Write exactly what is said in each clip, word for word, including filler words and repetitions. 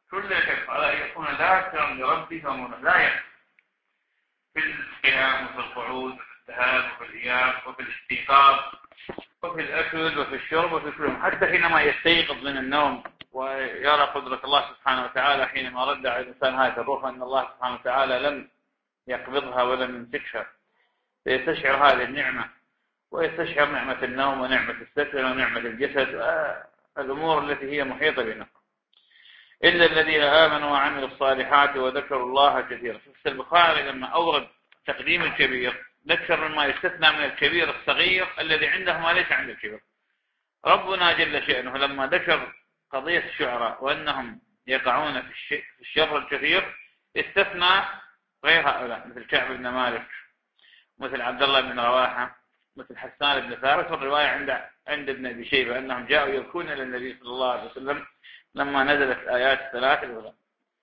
كل يحب على أن يكون ذاكرا لربه ومولاه، لا يحب في القيام وفي القعود وفي الذهاب وفي الإياب وفي الاستيقاظ وفي الأكل وفي الشرب وفي كل، حتى حينما يستيقظ من النوم ويرى قدرة الله سبحانه وتعالى حينما رد على الإنسان هذه الروح أن الله سبحانه وتعالى لم يقبضها ولم يمسكها، فيستشعر هذه النعمة ويستشعر نعمة النوم ونعمة السكن ونعمة الجسد والأمور التي هي محيطة بنا. إلا الذين آمنوا وعملوا الصالحات وذكروا الله كثيرا. في البخاري لما أورد تقديم الكبير ذكر مما يستثنى من الكبير الصغير الذي عنده ما ليس عند الكبير. ربنا جل شأنه لما ذكر قضية الشعراء وأنهم يقعون في الشر الكثير استثنى غير هؤلاء، مثل كعب بن مالك، مثل عبد الله بن رواحة، مثل حسان بن ثابت. والرواية عند عند ابن أبي شيبة أنهم جاءوا يبكون إلى النبي صلى الله عليه وسلم لما نزلت آيات الثلاث الأولى: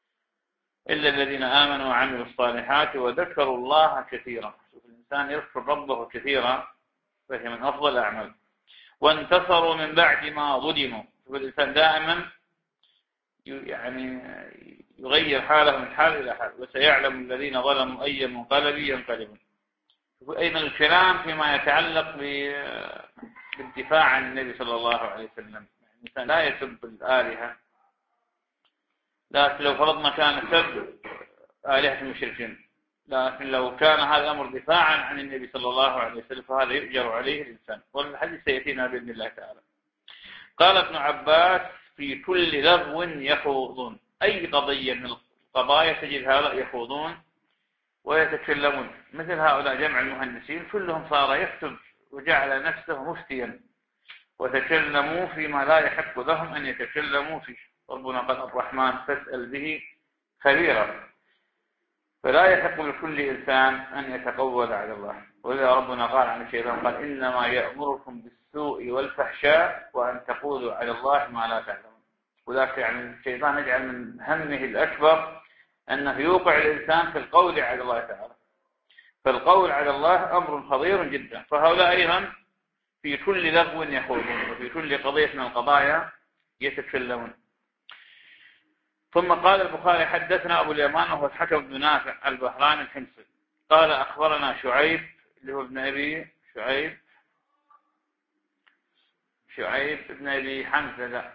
إلا الذين آمنوا وعملوا الصالحات وذكروا الله كثيرا. شوف الإنسان يذكر ربه كثيرا فهي من أفضل الأعمال. وانتصروا من بعد ما ظلموا. شوف الإنسان دائما يعني يغير حاله من حال إلى حال. وسيعلم الذين ظلموا أي منقلب ينقلبون. أيضا الكلام فيما يتعلق بالدفاع عن النبي صلى الله عليه وسلم. الإنسان لا يسب الآلهة، لكن لو فرضنا كان سب آلهة المشركين، لكن لو كان هذا الأمر دفاعا عن النبي صلى الله عليه وسلم فهذا يؤجر عليه الإنسان. والحديث سيأتينا بإذن الله تعالى. قال ابن عباس: في كل لغو يخوضون. أي قضية من القضايا تجد هؤلاء يخوضون ويتكلمون. مثل هؤلاء جمع المهندسين كلهم صار يكتب وجعل نفسه مفتيا، وتكلموا فيما لا يحق لهم أن يتكلموا فيه. ربنا قال: الرحمن فاسأل به خبيرا. فلا يحق لكل إنسان أن يتقول على الله. وإذا ربنا قال عن الشيطان قال: إنما يأمركم بالسوء والفحشاء وأن تقولوا على الله ما لا تعلمون. وذلك يعني الشيطان يجعل من همه الأكبر أنه يوقع الإنسان في القول على الله تعالى. فالقول على الله أمر خطير جدا. فهؤلاء أيضا في كل لغو يخوضون وفي كل قضية من القضايا يتكلمون. ثم قال البخاري: حدثنا أبو اليمان وهو الحكم بن نافع البهراني الحمصي قال: أخبرنا شعيب اللي هو ابن أبي شعيب شعيب ابن أبي حمزة لا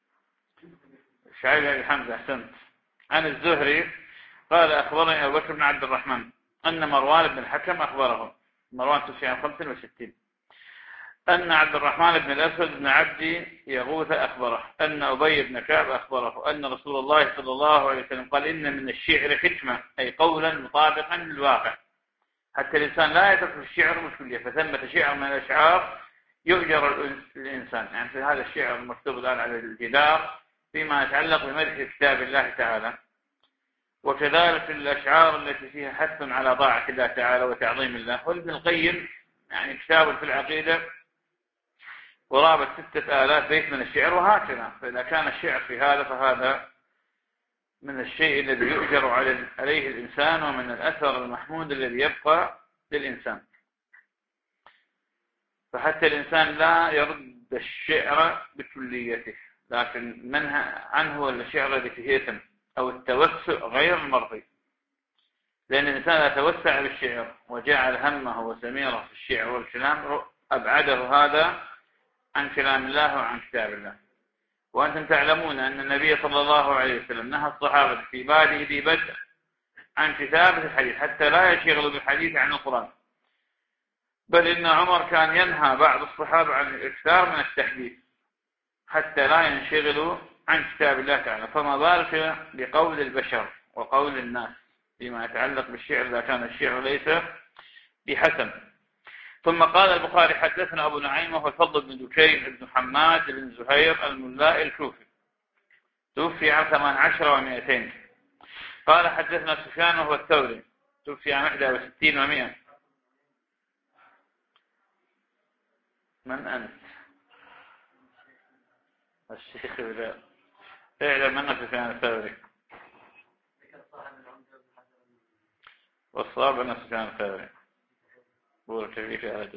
شعيب أبي حمزة أحسنت عن الزهري قال: أخبرني أبو بكر بن عبد الرحمن أن مروان بن الحكم أخبره. مروان توفي عام خمسة وستين. أن عبد الرحمن بن الأسود بن عبد يغوث أخبره أن أبي بن كعب أخبره أن رسول الله صلى الله عليه وسلم قال: إن من الشعر حكمة، أي قولا مطابقا للواقع، حتى الإنسان لا يترك الشعر بالكلية. فثمة شعر من الأشعار يؤجر الإنسان. يعني في هذا الشعر المكتوب الآن على الجدار فيما يتعلق بمدح كتاب الله تعالى، وكذلك الأشعار التي فيها حث على طاعة الله تعالى وتعظيم الله. وابن القيم يعني كتاب في العقيدة قرابة ستة آلاف بيت من الشعر وهكذا. فإذا كان الشعر في هذا فهذا من الشيء الذي يؤجر عليه الإنسان ومن الأثر المحمود الذي يبقى للإنسان. فحتى الإنسان لا يرد الشعر بكليته، لكن منهى عنه الشعر الذي فيه إثم أو التوسع غير المرضي. لأن الإنسان يتوسع بالشعر وجعل همه وسميره في الشعر والكلام أبعده هذا عن كلام الله وعن كتاب الله. وأنتم تعلمون أن النبي صلى الله عليه وسلم نهى الصحابة في بادئ ذي بدء عن كتابة الحديث حتى لا يشغلوا بالحديث عن القرآن. بل إن عمر كان ينهى بعض الصحابة عن الإكثار من التحديث حتى لا ينشغلوا عن كتاب الله تعالى. فما بالك بقول البشر وقول الناس فيما يتعلق بالشعر إذا كان الشعر ليس بحسن. ثم قال البخاري: حدثنا أبو نعيم وهو الفضل بن دكين بن حماد بن زهير الملائي الكوفي توفي عام ثمان عشر ومئتين. قال: حدثنا سفيان وهو الثوري توفي عام إحدى وستين ومئة. من أنت؟ الشيخ بلال. اعلم أن سفيان الثوري والصواب أن سفيان الثوري بورك في هذا.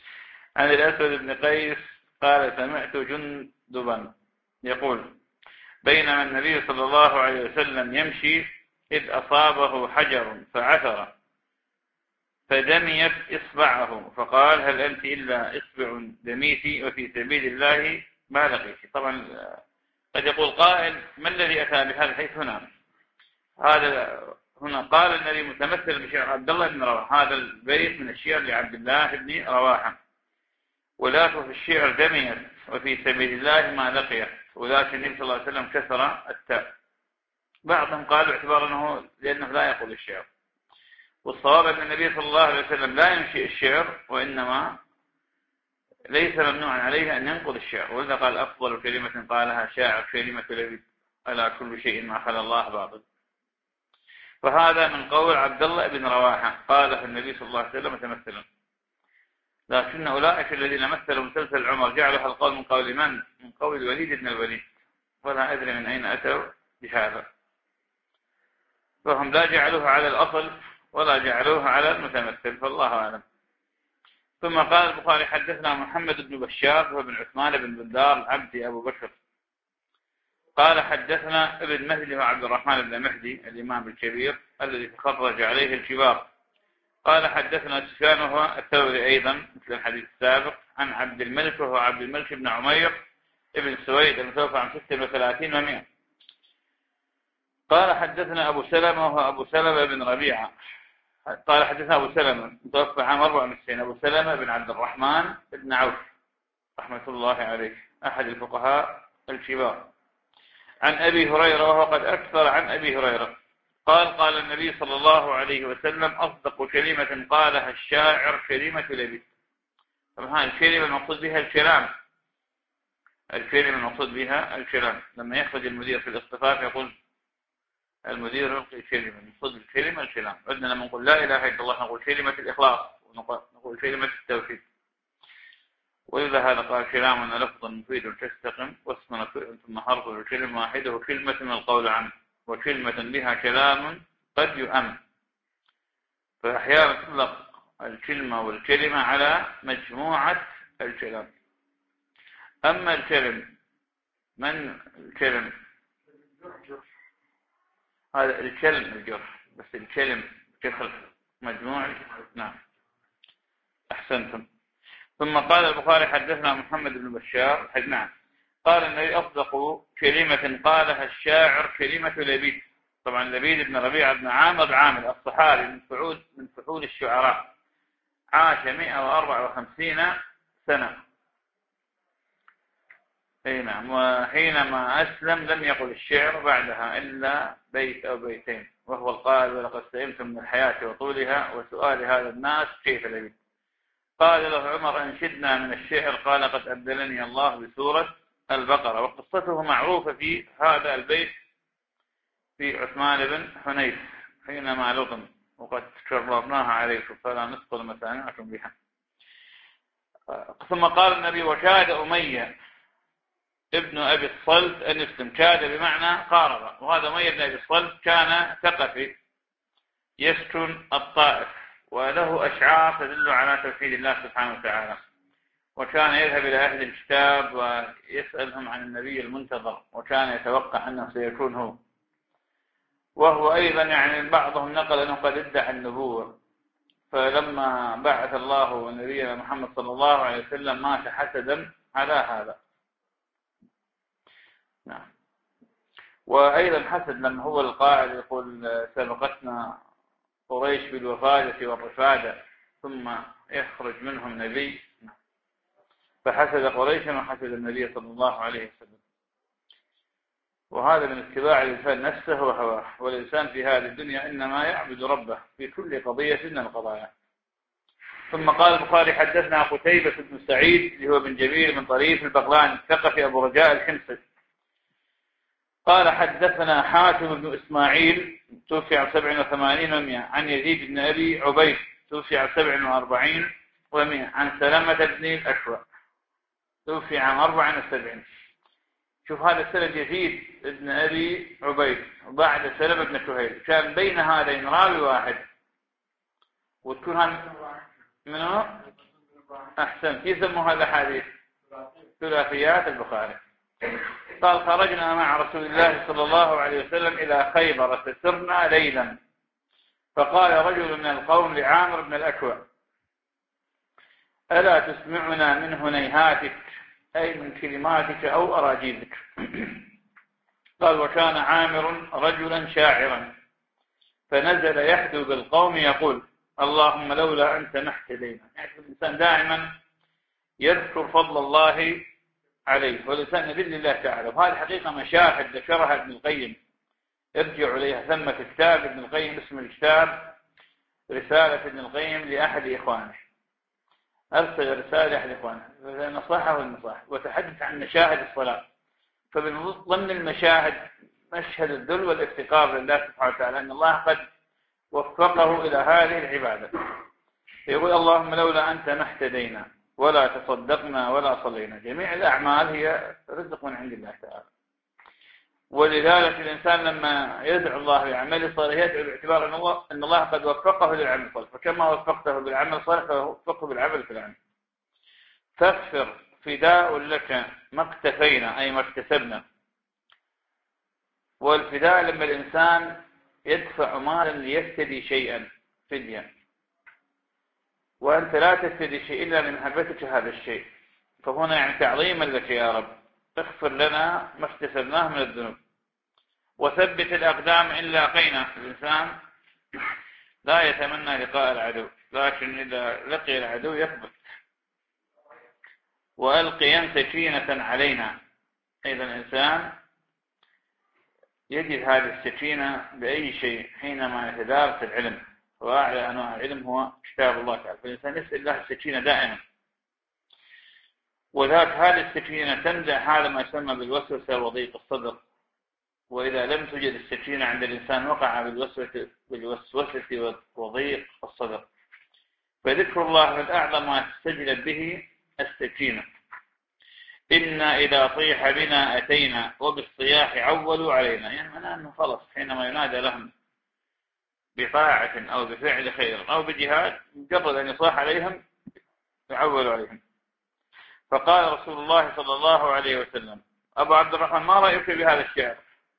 عن الأسود بن قيس قال: سمعت جندبا يقول: بينما النبي صلى الله عليه وسلم يمشي إذ أصابه حجر فعثر فدميت إصبعه فقال هل أنت إلا إصبع دميتي وفي سبيل الله ما لقيت. طبعا قد يقول قائل ما الذي أتى بهذا الحيث هنا؟ هذا هنا قال النبي متمثل بشعر عبد الله بن رواحة، هذا البيت من الشعر لعبد الله بن رواحة. ولاته في الشعر دميت وفي سبيل الله ما لقيت، ولكن النبي صلى الله عليه وسلم كسر التاء. بعضهم قالوا اعتبار أنه لأنه لا يقول الشعر، والصواب أن النبي صلى الله عليه وسلم لا ينشئ الشعر، وإنما ليس ممنوعا عليه أن ينقل الشعر، ولذا قال أفضل كلمة قالها شاعر كلمة لبيد ألا كل شيء ما خلا الله باطل. فهذا من قول عبد الله بن رواحة قال في النبي صلى الله عليه وسلم متمثلا. لكن أولئك الذين مثلوا مسلسل عمر جعلوا القول من قول من؟ من قول الوليد بن الوليد، ولا أدري من أين أتوا بهذا. فهم لا جعلوه على الأصل ولا جعلوه على المتمثل، فالله أعلم. ثم قال البخاري حدثنا محمد بن بشار وابن عثمان بن بندار العبدي أبو بكر قال حدثنا ابن مهدي وعبد الرحمن بن مهدي الإمام الكبير الذي تخرج عليه الكبار قال حدثنا سفيان وهو الثوري أيضا مثل الحديث السابق عن عبد الملك وهو عبد الملك بن عمير ابن سويد المتوفى عن ستة وثلاثين ومئة قال حدثنا أبو سلمة وهو أبو سلمة بن ربيعة قال حدثنا أبو سلمة متوفى عام أربعة وتسعين أبو سلمة بن عبد الرحمن بن عوف رحمة الله عليه أحد الفقهاء الكبار عن أبي هريرة وهو قد أكثر عن أبي هريرة قال قال النبي صلى الله عليه وسلم أصدق كلمة قالها الشاعر كلمة لبيد. طبعا الكلمة المقصود بها الكلام، الكلمة المقصود بها الكلام. لما يخرج المدير في الاصطفاف يقول المدير يلقي الكلمة، المقصود بالكلمة الكلام. عندنا لما نقول لا إله إلا الله نقول كلمة الإخلاص ونقول كلمة التوحيد. وإذا هذا قال كلامنا لفظ مفيد تستقم واسم ثم حرف الكلمة واحدة وكلمة من القول عنه وكلمة بها كلام قد يؤم. فأحيانا تطلق الكلمة والكلمة على مجموعة الكلام. أما الكلم من الكلم هذا الكلم الجرح، بس الكلم كخلف مجموع. نعم أحسنتم. ثم قال البخاري حدثنا محمد بن بشار نعم قال النبي أصدق كلمة قالها الشاعر كلمة لبيد. طبعا لبيد بن ربيعة بن عامر عامر الصحابي من فحول من فحول الشعراء عاش مئة وأربعة وخمسين سنة. اي نعم. وحينما أسلم لم يقل الشعر بعدها إلا بيت أو بيتين، وهو القائل ولقد سئمت من الحياة وطولها وسؤال هذا الناس كيف لبيد. قال له عمر أنشدنا من الشعر قال قد أبدلني الله بسورة البقرة. وقصته معروفة في هذا البيت في عثمان بن حنيف حينما لطم وقد كررناها عليكم فلا نثقل مسامعكم بها. ثم قال النبي وكاد أمية ابن أبي الصلت أن يسلم. كاد بمعنى قارب، وهذا أمية بن أبي الصلت كان ثقفي يسكن الطائف وله أشعار تدل على توحيد الله سبحانه وتعالى، وكان يذهب إلى أهل الكتاب ويسألهم عن النبي المنتظر وكان يتوقع أنه سيكون هو. وهو أيضا يعني بعضهم نقل أنه قد ادعى النبوة، فلما بعث الله نبينا محمد صلى الله عليه وسلم مات حسدا على هذا. نعم. وأيضا حسد لما هو القائل يقول سبقتنا قريش بالوفادة والرفادة ثم يخرج منهم نبي، فحسد قريشا وحسد النبي صلى الله عليه وسلم. وهذا من اتباع الإنسان نفسه وهواه، والإنسان في هذه الدنيا إنما يعبد ربه في كل قضية من القضايا. ثم قال البخاري حدثنا قتيبة بن سعيد اللي هو بن جبير بن طريف البغلاني الثقفي أبو رجاء الحمصي قال حدثنا حاتم بن إسماعيل توفي عن سبع وثمانين ومئة عن يزيد بن أبي عبيد توفي عن سبع وأربعين ومئة عن سلامة بن الأشوى توفي عن أربع وسبعين. شوف هذا السند يزيد بن أبي عبيد وبعد سلمة بن شهيل كان بين هذين راوي واحد، وتكون هذا منه أحسن يسمى هذا حديث ثلاثيات البخاري. قال خرجنا مع رسول الله صلى الله عليه وسلم إلى خيبر فسرنا ليلا، فقال رجل من القوم لعامر بن الأكوع: ألا تسمعنا من هنيهاتك، أي من كلماتك أو أراجيلك؟ قال: وكان عامر رجلا شاعرا، فنزل يحدو بالقوم يقول: اللهم لولا أنت ما اهتدينا. يعني الإنسان دائما يذكر فضل الله عليه، والإنسان يذل الله تعالى، وهذه حقيقة مشاهد ذكرها ابن القيم، ارجع إليها. ثم في كتاب ابن القيم اسم الكتاب رسالة ابن القيم لأحد إخوانه، أرسل رسالة لأحد إخوانه نصحه والنصائح، وتحدث عن مشاهد الصلاة. فمن ضمن المشاهد مشهد الذل والافتقار لله سبحانه وتعالى، أن الله قد وفقه إلى هذه العبادة. يقول: اللهم لولا أنت ما اهتدينا ولا تصدقنا ولا صلينا. جميع الأعمال هي رزق من عند الله تعالى، ولذلك الإنسان لما يدعو الله بعمل صالح يدعو باعتبار أن الله, أن الله قد وفقه للعمل الصالح، فكما وفقته بالعمل الصالح فوفقه بالعمل في العمل. فاغفر فداء لك ما اكتفينا، أي ما اكتسبنا. والفداء لما الإنسان يدفع مالا ليفتدي شيئا فديا، وأنت لا تفتدي شيء إلا لمحبتك هذا الشيء، فهنا يعني تعظيما لك يا رب، اغفر لنا ما اكتسبناه من الذنوب، وثبت الأقدام إن لاقينا. الإنسان لا يتمنى لقاء العدو، لكن إذا لقي العدو يثبت. وألقيا سكينة علينا، إذا الإنسان يجد هذه السكينة بأي شيء حينما يتدارس العلم، وأعلى أنواع العلم هو كتاب الله تعالى، فالإنسان يسأل الله السكينة دائما. وذات هذه السكينة تنزع هذا ما يسمى بالوسوسة وضيق الصدر، وإذا لم توجد السكينة عند الإنسان وقع بالوسوسة, بالوسوسة وضيق الصدر. فذكر الله من أعظم ما تستجلب به السكينة. إنا إذا طيح بنا أتينا وبالصياح عولوا علينا، يعني معناه أنه خلص حينما ينادى لهم بطاعة أو بفعل خير أو بجهاد، مجرد أن يصاح عليهم يعولوا عليهم. فقال رسول الله صلى الله عليه وسلم: أبو عبد الرحمن، ما رأيك بهذا الشعر؟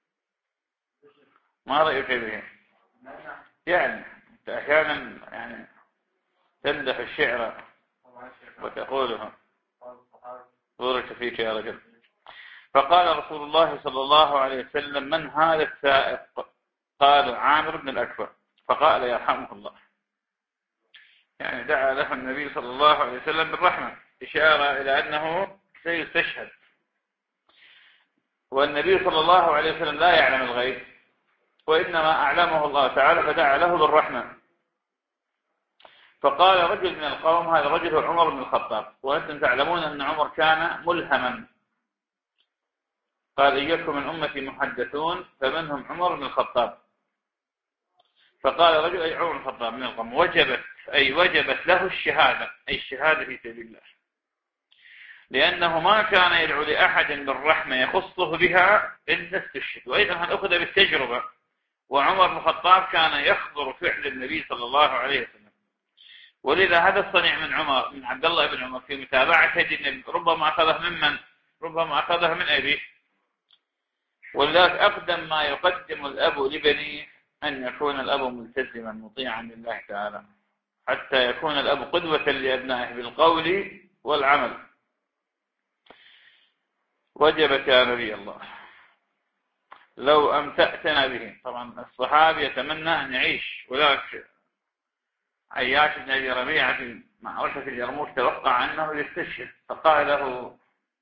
ما رأيك به؟ يعني أحيانا يعني تمدح الشعر وتقوله بورك فيك يا رجل. فقال رسول الله صلى الله عليه وسلم: من هذا السائق؟ قال: عامر بن الأكوع. فقال: يرحمه الله. يعني دعا له النبي صلى الله عليه وسلم بالرحمة، إشارة إلى أنه سيستشهد، والنبي صلى الله عليه وسلم لا يعلم الغيب، وإنما أعلمه الله تعالى، فدعا له بالرحمة. فقال رجل من القوم: هذا رجل هو عمر بن الخطاب، وأنتم تعلمون أن عمر كان ملهما. قال: إياكم من أمتي محدثون فمنهم عمر بن الخطاب. فقال رجل: أي عمر بن الخطاب من القوم، وجبت أي وجبت له الشهادة، أي الشهادة في سبيل الله، لأنه ما كان يدعو لأحد بالرحمة يخصه بها إلا استشهد. وأيضا هنأخذ بالتجربة، وعمر بن الخطاب كان يخضر فعل النبي صلى الله عليه وسلم، ولذا هذا الصنيع من عمر من عبد الله بن عمر في متابعته النبي ربما أخذه ممن ربما أخذه من أبيه. ولذلك أقدم ما يقدم الأب لبنيه أن يكون الأب ملتزما مطيعا لله تعالى، حتى يكون الأب قدوة لأبنائه بالقول والعمل. وجبت يا نبي الله لو أمتأتنا به. طبعا الصحابي يتمنى أن يعيش، ولكن عياش بن أبي ربيعة في معركة اليرموك توقع أنه يستشهد، فقال له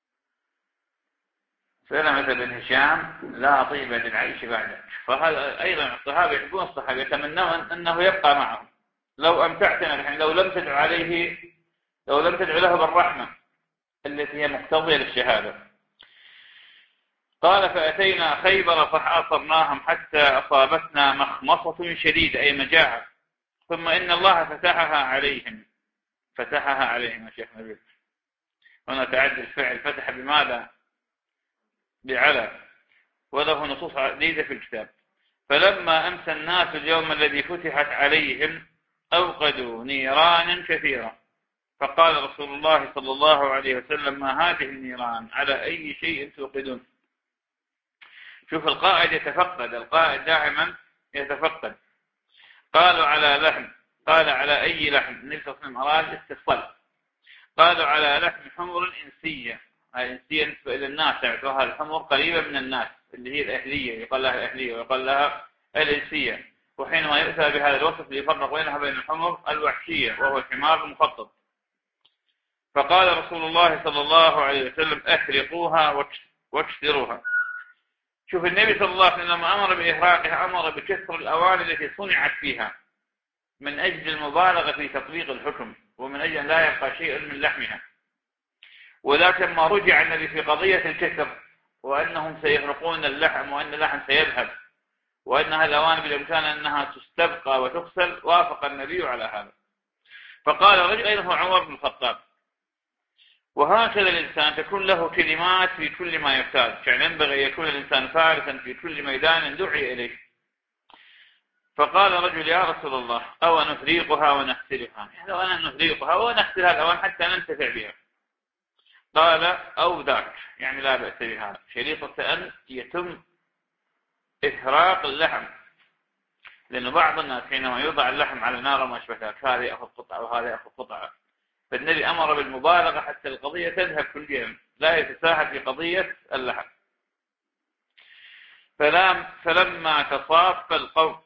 سلمة بن هشام: لا طيب للعيش بعدك. فهذا أيضا الصحابة يحبون الصحابة، يتمنون أنه يبقى معهم. لو أمتعتنا الحين، لو لم تدعو عليه، لو لم تدعو له بالرحمة التي هي مقتضية للشهادة. قال: فأتينا خيبر فحاصرناهم حتى أصابتنا مخمصة شديدة، أي مجاعة، ثم إن الله فتحها عليهم. فتحها عليهم يا شيخ نبيل، هنا تعدي الفعل، فتح بماذا؟ بعلى، وله نصوص عديدة في الكتاب. فلما أمسى الناس اليوم الذي فتحت عليهم أوقدوا نيرانا كثيرة، فقال رسول الله صلى الله عليه وسلم: ما هذه النيران؟ على أي شيء توقدون؟ شوف القائد يتفقد، القائد دائما يتفقد. قالوا على لحم، قال على أي لحم؟ النبي صلى الله عليه وسلم أراد الاستفصال. قالوا على لحم حمر إنسية، الإنسية نسبة إلى الناس، يعتبرها الحمر قريبة من الناس اللي هي الأهلية، يقال لها الأهلية ويقال لها الإنسية. وحينما يؤتى بهذا الوصف ليفرق بينها بين الحمر الوحشية وهو الحمار المخطط. فقال رسول الله صلى الله عليه وسلم احرقوها واكسروها. شوف النبي صلى الله عليه وسلم لما أمر بإحراقها أمر بكسر الأواني التي صنعت فيها من أجل المبالغة في تطبيق الحكم ومن أجل أن لا يبقى شيء من لحمها. ولكن ما رجع النبي في قضية الكسر وأنهم سيحرقون اللحم وأن اللحم سيذهب وأنها الأواني بالإمكان أنها تستبقى وتغسل، وافق النبي على هذا. فقال رجل أين هو عمر بن الخطاب. وهكذا الإنسان تكون له كلمات في كل ما يفتاد، يعني ينبغي أن يكون الإنسان فارسا في كل ميدان دعي إليه. فقال رجل يا رسول الله أو نفريقها ونغسلها، لو أنا نفريقها ونغسلها الأوان حتى ننتفع بها. قال أو ذاك، يعني لا بأس بها، شريطة أن يتم إحراق اللحم، لأن بعض الناس حينما يوضع اللحم على نار وما أشبه ذلك هذا يأخذ قطعة وهذا يأخذ قطعة، فالنبي أمر بالمبالغة حتى القضية تذهب كليا، لا يتساهل في قضية اللحم. فلم فلما تصاف القوم،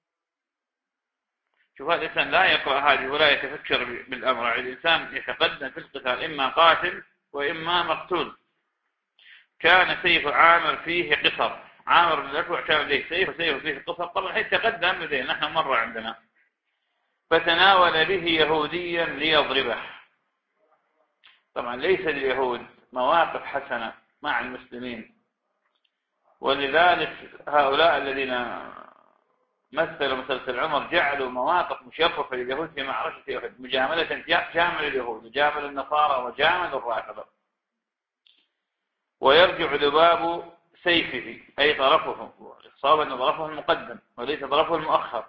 شوف هذا الإنسان لا يقرأ هذه ولا يتفكر بالأمر، يعني الإنسان يتقدم في القتال إما قاتل وإما مقتول. كان سيف عامر فيه قصر، عامر بن الأكوع كان ليه سيف وسيف فيه قصر، طبعا حيث تقدم لدينا نحن مرة عندنا، فتناول به يهوديا ليضربه. طبعا ليس لليهود مواقف حسنة مع المسلمين، ولذلك هؤلاء الذين مثلوا مسلسل عمر جعلوا مواقف مشرفة لليهود في معركة أحد، مجاملة جامل اليهود وجامل النصارى وجامل الرافضة. ويرجع ذباب سيفه أي طرفه، الصواب أن طرفه المقدم وليس طرفه المؤخر.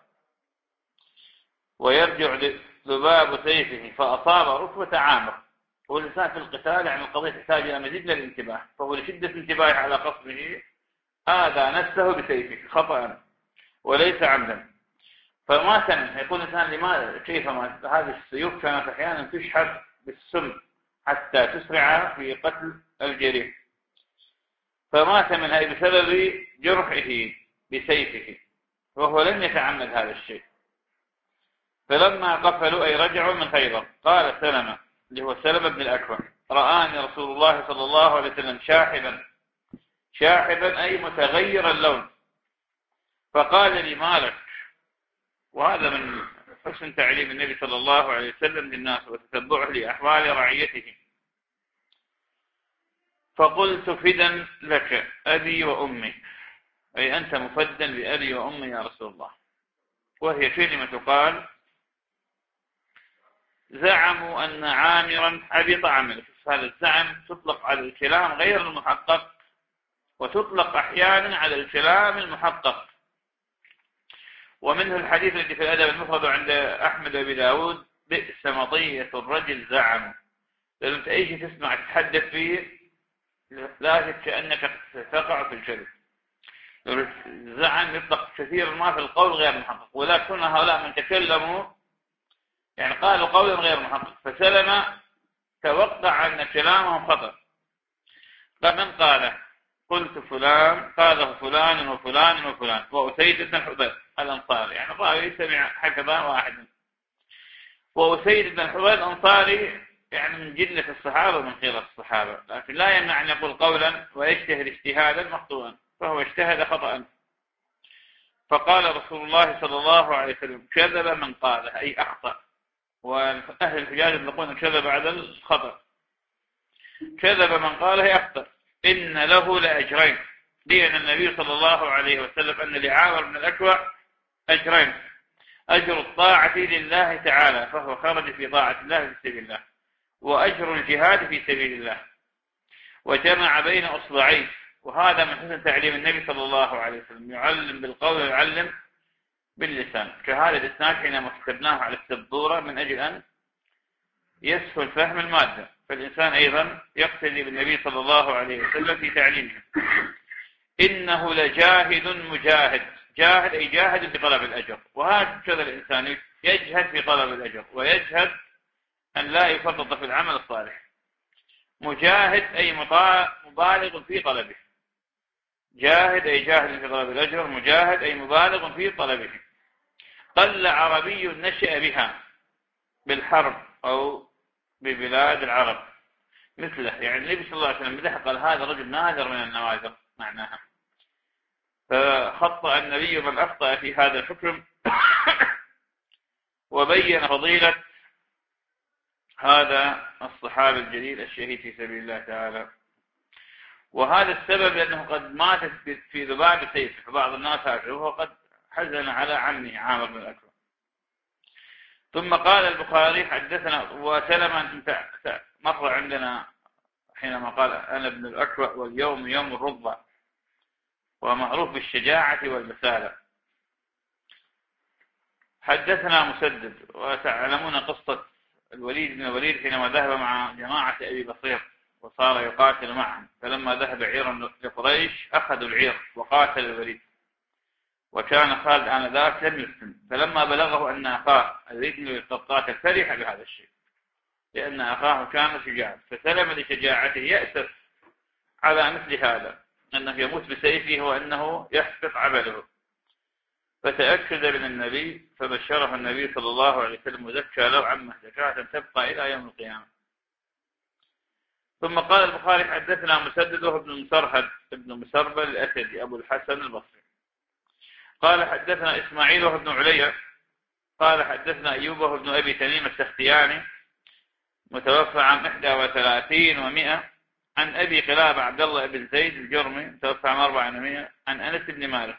ويرجع ذباب سيفه فأصاب ركبة عامر. والإنسان في القتال يعني القضية تحتاج إلى مزيد من الانتباه، فهو لشدة انتباهه على قصده آذى نفسه بسيفه خطأ وليس عمدا، فمات منه. يقول الإنسان لماذا كيف مات؟ هذه السيوف كانت أحيانا تشحذ بالسم حتى تسرع في قتل الجريح، فمات منها بسبب جرحه بسيفه وهو لم يتعمد هذا الشيء. فلما قفلوا أي رجعوا من خيبر قال سلمة اللي هو سلمة بن الأكوع رآني رسول الله صلى الله عليه وسلم شاحبا، شاحبا أي متغير اللون، فقال لي مالك. وهذا من حسن تعليم النبي صلى الله عليه وسلم للناس وتتبعه لأحوال رعيته. فقلت فدا لك أبي وأمي، أي أنت مفدا بأبي وأمي يا رسول الله. وهي كلمة قال زعموا أن عامرا حبط عمله. هذا الزعم تطلق على الكلام غير المحقق وتطلق أحيانا على الكلام المحقق. ومنه الحديث الذي في الأدب المفرد عند أحمد وأبي داود بئس مطية الرجل زعم. لأنه أنت أي شيء تسمع تتحدث فيه لا شك أنك تقع في الكذب. الزعم يطلق كثيرا ما في القول غير محقق، ولكن هؤلاء من تكلموا يعني قالوا قولا غير محقق، فسلم توقع أن كلامهم خطأ. فمن قال قلت فلان قاله فلان وفلان وفلان وأسيد بن حضير الأنصاري، يعني الراوي سمع حفظا واحدا. وأسيد بن حضير الأنصاري يعني من جلة الصحابة ومن خير الصحابة، لكن لا يمنع أن يقول قولا ويجتهد اجتهادا مخطوئا، فهو اجتهد خطأ. فقال رسول الله صلى الله عليه وسلم كذب من قاله أي أخطأ. وأهل الحجاج يطلقون كذب على الخطأ. كذب من قاله أخطأ. إن له لأجرين، لأن النبي صلى الله عليه وسلم أن لعامر بن الأكوع أجرين: أجر الطاعة لله تعالى فهو خرج في طاعة الله في سبيل الله، وأجر الجهاد في سبيل الله، وجمع بين أصبعين. وهذا من حسن تعليم النبي صلى الله عليه وسلم، يعلم بالقول ويعلم باللسان. كهذا الإسناد حينما كتبناه على السبورة من أجل أن يسهل فهم المادة، فالإنسان أيضا يقتدي بالنبي صلى الله عليه وسلم في تعليمه. إنه لجاهد مجاهد. جاهد أي جاهد في طلب الأجر، وهكذا الإنسان يجهد في طلب الأجر ويجهد أن لا يفرط في العمل الصالح. مجاهد أي مبالغ في طلبه. جاهد أي جاهد في طلب الأجر، مجاهد أي مبالغ في طلبه. قل عربي نشأ بها بالحرب أو ببلاد العرب مثله، يعني النبي صلى الله عليه وسلم مدح قال هذا رجل نادر من النوادر معناها. فخطأ النبي من أخطأ في هذا الحكم وبين فضيلة هذا الصحابي الجليل الشهيد في سبيل الله تعالى. وهذا السبب لأنه قد مات في ذباب سيفه، فبعض الناس عارفه وهو قد حزن على عمه عامر بن الأكوع. ثم قال البخاري حدثنا وسلم مر عندنا حينما قال أنا ابن الأكوع واليوم يوم الرضا، ومعروف بالشجاعة والبسالة. حدثنا مسدد، وتعلمون قصة الوليد بن الوليد حينما ذهب مع جماعة أبي بصير وصار يقاتل معهم، فلما ذهب عيرا لقريش أخذوا العير وقاتل الوليد، وكان خالد آنذاك لم يسلم، فلما بلغه أن أخاه الوليد بن الوليد قد قاتل فرح بهذا الشيء لأن أخاه كان شجاعا، فسلم لشجاعته، يأسف على مثل هذا أنه يموت بسيفه وأنه يحبط عمله، فتأكد من النبي فبشره النبي صلى الله عليه وسلم وزكى له عمه زكاة تبقى إلى يوم القيامة. ثم قال البخاري حدثنا مسدد وابن مسرهد ابن مسربل الأسدي أبو الحسن البصري قال حدثنا إسماعيل وابن عليا قال حدثنا أيوب وابن أبي تميم السختياني متوفى عام إحدى وثلاثين ومئة عن أبي قلابة عبد الله بن زيد الجرمي متوفى عام أربعة ومئة عن أنس بن مالك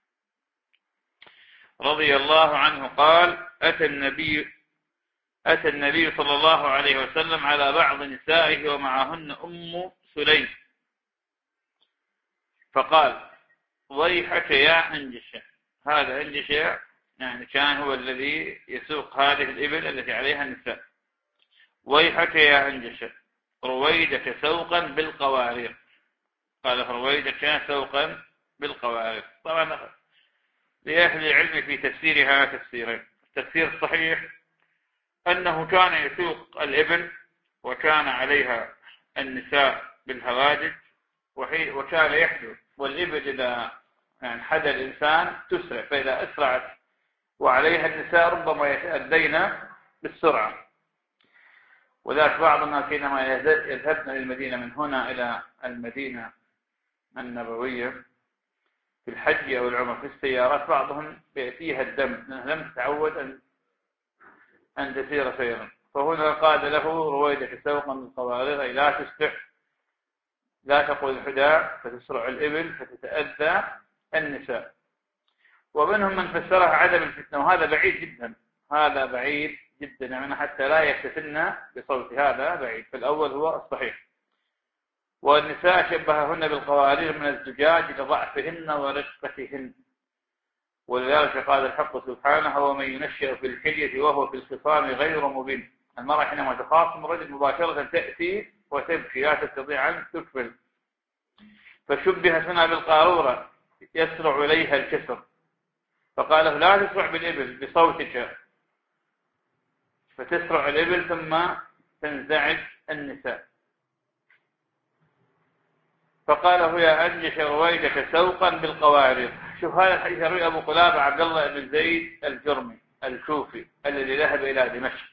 رضي الله عنه قال أتى النبي أتى النبي صلى الله عليه وسلم على بعض نسائه ومعهن أم سليم فقال ويحك يا أنجشة. هذا أنجشة يعني كان هو الذي يسوق هذه الإبل التي عليها النساء. ويحك يا أنجشة رويدك سوقا بالقوارير. قال رويدك سوقا بالقوارير. طبعا لأهل العلم في تفسيرها تفسيرين. التفسير الصحيح أنه كان يسوق الإبل وكان عليها النساء بالهوادج وكان يحدث، والإبل إذا يعني حدا الإنسان تسرع، فإذا أسرعت وعليها النساء ربما يتأذين بالسرعة. وذلك بعض الناس حينما يذهبن إلى المدينة من هنا إلى المدينة النبوية في الحج أو العمر في السيارات بعضهم يأتيها الدم لأنه لم تتعود أن أن تسير سيرا، فهنا قال له رويدك سوقا من قوارير أي لا تسرع، لا تقول الحداء فتسرع الإبل فتتأذى النساء. ومنهم من فسرها عدم الفتنة، وهذا بعيد جدا، هذا بعيد جدا يعني حتى لا يفتن بصوت، هذا بعيد. فالأول هو الصحيح. والنساء شبههن بالقوارير من الزجاج لضعفهن ورقتهن، ولذلك قال الحق سبحانه ومن ينشأ في الحلية وهو في الخصام غير مبين. المرأة حينما تخاصم الرجل مباشرة تأتي وتبكي لا تستطيع أن تكمل، فشبهت هنا بالقارورة يسرع إليها الكسر، فقال له لا تسرع بالإبل بصوتك، فتسرع الإبل ثم تنزعج النساء. فقال له يا أنجش رويدك سوقا بالقوارير. شوف هذا الحديث يروي أبو قلابة عبد الله بن زيد الجرمي الكوفي الذي ذهب إلى دمشق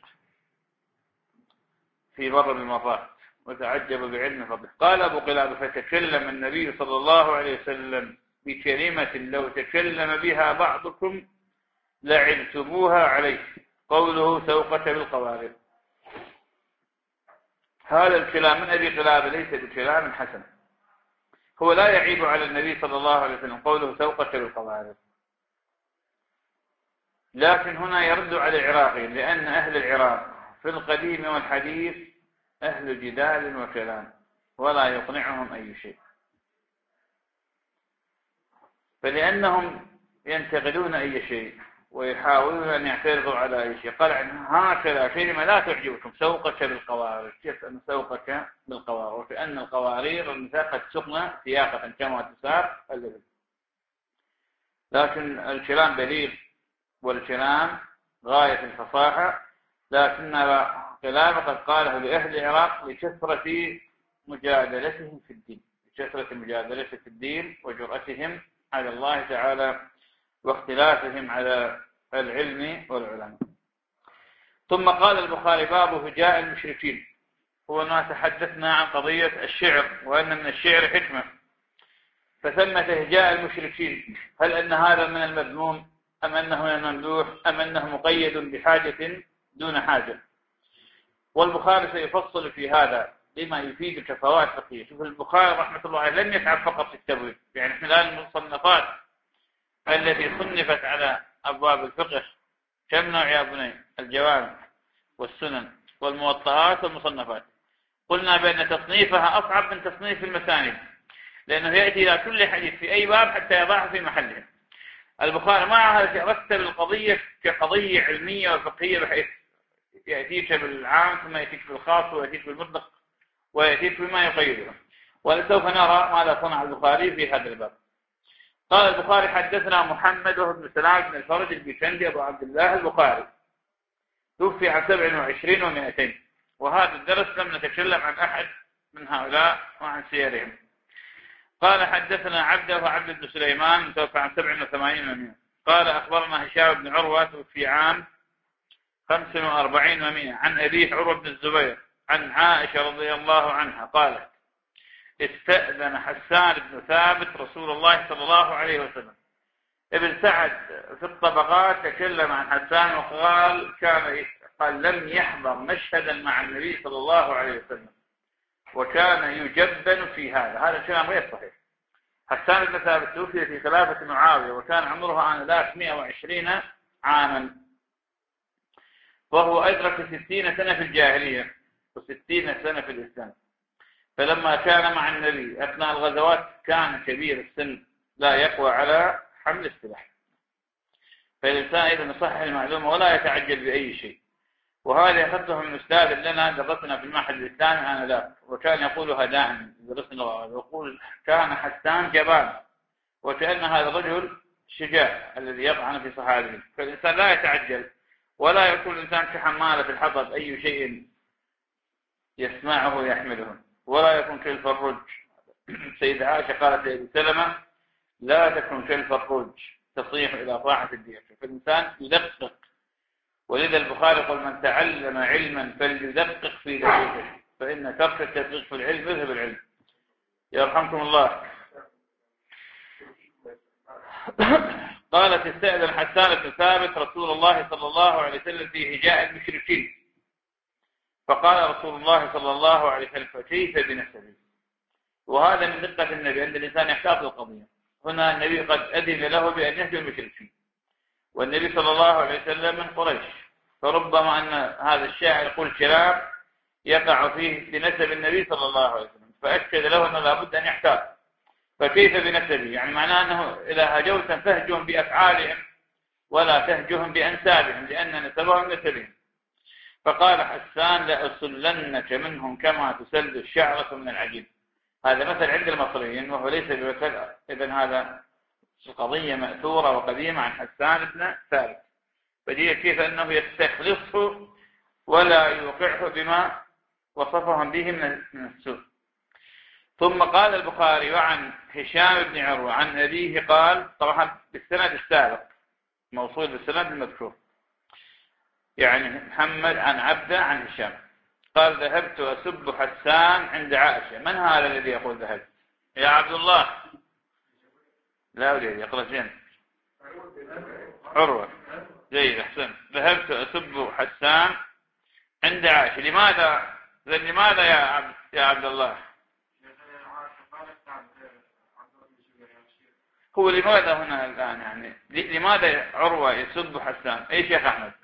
في مر من المرات وتعجب بعلم فضله. قال أبو قلابة فتكلم النبي صلى الله عليه وسلم بكلمة لو تكلم بها بعضكم لعنتموها عليه، قوله سوقة بالقوارير. هذا الكلام من أبي قلابة ليس بكلام حسن، هو لا يعيب على النبي صلى الله عليه وسلم قوله سوقة بالقوارير، لكن هنا يرد على العراقي، لأن أهل العراق في القديم والحديث أهل جدال وكلام ولا يقنعهم أي شيء، فلأنهم ينتقدون أي شيء ويحاولون أن يعترضوا على أي شيء. قال هكذا كلمة لا تعجبكم، سوقك بالقوارير. كيف أن سوقك بالقوارير؟ وكأن القوارير المساقة سقنا سياقة كما تساق الإبل. لكن الكلام بليغ والكلام غاية الفصاحة، لكن كلام قد قاله لأهل العراق لكثرة مجادلتهم في الدين، لكثرة مجادلتهم في الدين وجرأتهم على الله تعالى واختلافهم على العلم والعلماء. ثم قال البخاري باب هجاء المشركين. هو ما تحدثنا عن قضية الشعر وأن من الشعر حكمة، فثمة هجاء المشركين، هل أن هذا من المذموم أم أنه من الممدوح أم أنه مقيد بحاجة دون حاجة؟ والبخاري سيفصل في هذا لما يفيد فوائد فقهية. شوف البخاري رحمة الله عليه لم يتعب فقط في التبويب، يعني احنا الآن المصنفات التي صنفت على أبواب الفقه كم نوع يا بني؟ الجوامع والسنن والموطئات والمصنفات. قلنا بأن تصنيفها أصعب من تصنيف المسانيد، لأنه يأتي إلى كل حديث في أي باب حتى يضعه في محله. البخاري مع هذا رتب القضية كقضية علمية وفقهية، بحيث يأتيك بالعام ثم يأتيك بالخاص ويأتيك بالمطلق ويأتيك بما يقيده. ولسوف نرى ماذا صنع البخاري في هذا الباب. قال البخاري حدثنا محمد بن سلام بن الفرج البيكندي أبو عبد الله البخاري، توفي عن سبع وعشرين ومائتين، وهذا الدرس لم نتكلم عن أحد من هؤلاء وعن سيرهم. قال حدثنا عبده وعبد بن سليمان متوفى عن سبع وثمانين ومائة. قال أخبرنا هشام بن عروة توفي عام خمس وأربعين ومائة عن أبيه عروة بن الزبير عن عائشة رضي الله عنها قالت استأذن حسان بن ثابت رسول الله صلى الله عليه وسلم. ابن سعد في الطبقات تكلم عن حسان وقال كان قال لم يحضر مشهدا مع النبي صلى الله عليه وسلم وكان يجبن في هذا. هذا الكلام غير صحيح. حسان بن ثابت توفي في خلافة معاوية وكان عمره آنذاك مائة وعشرين عاما، وهو أدرك ستين سنة في الجاهلية وستين سنة في الإسلام. فلما كان مع النبي أثناء الغزوات كان كبير السن لا يقوى على حمل السلاح. فالإنسان إذا نصحح المعلومة ولا يتعجل بأي شيء. وهذا أخذته من أستاذ لنا درسنا في المعهد الإسلامي آنذاك، وكان يقولها دائما درسنا ويقول كان حسان جبان، وكأن هذا الرجل شجاع الذي يطعن في صحابه. فالإنسان لا يتعجل ولا يكون الإنسان كحمالة الحطب أي شيء يسمعه يحمله، ولا يكون كالفروج. سيدة عائشة قالت لأبي سلمة لا تكن كالفروج تصيح إلى طاعة الدين. فالإنسان يدقق. ولذا البخاري يقول من تعلم علما فليدقق في دقيقه فإن ترك التدقيق في العلم يذهب العلم. يرحمكم الله. قالت استأذن حسان بن ثابت رسول الله صلى الله عليه وسلم في هجاء المشركين، فقال رسول الله صلى الله عليه وسلم فكيف بنسبه؟ وهذا من دقة النبي أن الإنسان يحتاط القضية. هنا النبي قد أذن له بأن يهجو المشركين، والنبي صلى الله عليه وسلم من قريش، فربما أن هذا الشاعر يقول كلام يقع فيه بنسب النبي صلى الله عليه وسلم، فأكد له أنه لابد أن يحتاط. فكيف بنسبه؟ يعني معناه أنه إذا هجوتم فهجهم بأفعالهم ولا تهجهم بأنسابهم لأن نسبهم نسبهم. فقال حسان لأسلنك منهم كما تسل الشعرة من العجين. هذا مثل عند المصريين وهو ليس بمثل. إذن هذا قضية مأثورة وقديمة عن حسان بن ثابت، فدي كيف أنه يستخلصه ولا يوقعه بما وصفهم به من السوء. ثم قال البخاري وعن هشام بن عروة عن أبيه قال، طبعا بالسند السابق موصول بالسند المذكور، يعني محمد عن عبده عن هشام قال ذهبت أسب حسان عند عائشة. من هذا الذي يقول ذهبت يا عبد الله؟ لا أريد يقرأ جن عروة. جيد أحسن. ذهبت أسب حسان عند عائشة. لماذا لماذا يا عبد يا عبد الله؟ هو لماذا هنا الآن يعني لماذا عروة يسب حسان؟ أي شيخ أحمد؟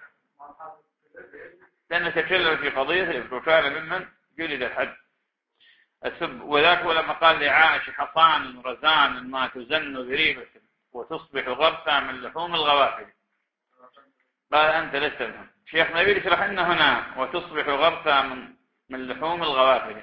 لأنه تكلم في قضية وكان ممن جلد الحد السب. وذاك لما قال لعائشة حصان رزان ما تزن ذريبة وتصبح غرسا من لحوم الغوافل. قال أنت لست بهم. شيخ نبيل يشرح لنا هنا وتصبح غرثا من من لحوم الغوافل.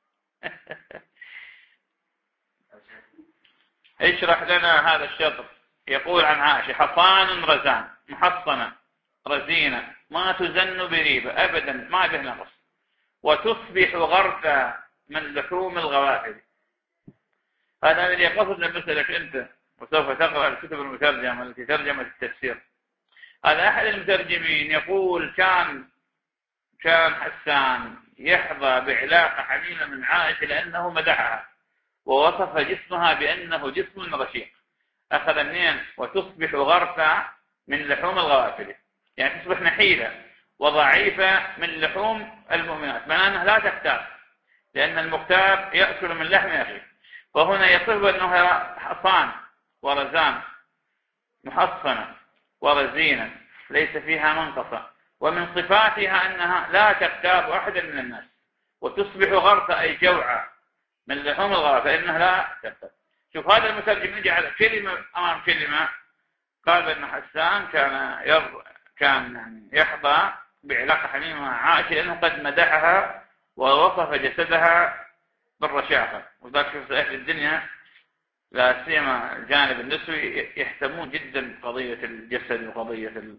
اشرح لنا هذا الشطر. يقول عن عائشة: حصان رزان، محصنة رزينة، ما تزن بريبة أبدا، ما به نقص، وتصبح غرثا من لحوم الغوافل. هذا الذي يقصد لمثلك أنت، وسوف تقرأ الكتب المترجمة التي ترجمت التفسير. هذا أحد المترجمين يقول: كان كان حسان يحظى بعلاقة حميمة من عائشة لأنه مدحها ووصف جسمها بأنه جسم رشيق. أخذ منين؟ وتصبح غرفة من لحوم الغوافل، يعني تصبح نحيلة وضعيفة من لحوم المؤمنات، معناه أنها لا تختار، لأن المختار يأكل من لحم أخيه. وهنا يصف أنه حصان ورزان، محصنة ورزينة، ليس فيها منقصة، ومن صفاتها أنها لا تغتاب أحدا من الناس. وتصبح غرثة أي جوعة من لحوم الغرث، فإنها لا تغتاب. شوف هذا المترجم يجعل كلمة أمام كلمة. قال أن حسان كان ير... كان يعني يحظى بعلاقة حميمة مع عائشة لأنه قد مدحها ووصف جسدها بالرشاقة. وذلك شوف أهل الدنيا لا سيما الجانب النسوي يهتمون جدا بقضية الجسد وقضية ال...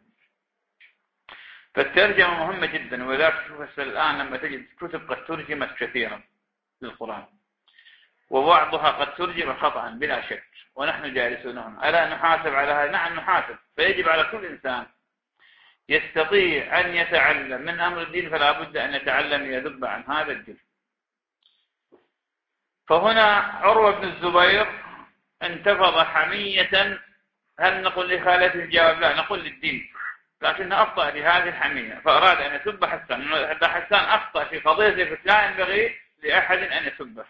فالترجمة مهمة جدا. وذلك شوف الآن لما تجد كتب قد ترجمت كثيرا للقرآن، وبعضها قد ترجم خطأ بلا شك، ونحن جالسون هنا ألا نحاسب على هذا؟ نعم نحاسب. فيجب على كل إنسان يستطيع أن يتعلم من أمر الدين فلا بد أن يتعلم يذب عن هذا الجزء. فهنا عروة بن الزبير انتفض حمية. هل نقول لخالته الجواب؟ لا، نقول للدين، لكنه أخطأ لهذه الحمية فأراد أن يسب حسان. هذا حسان أخطأ في قضية لا ينبغي لأحد أن يسبه.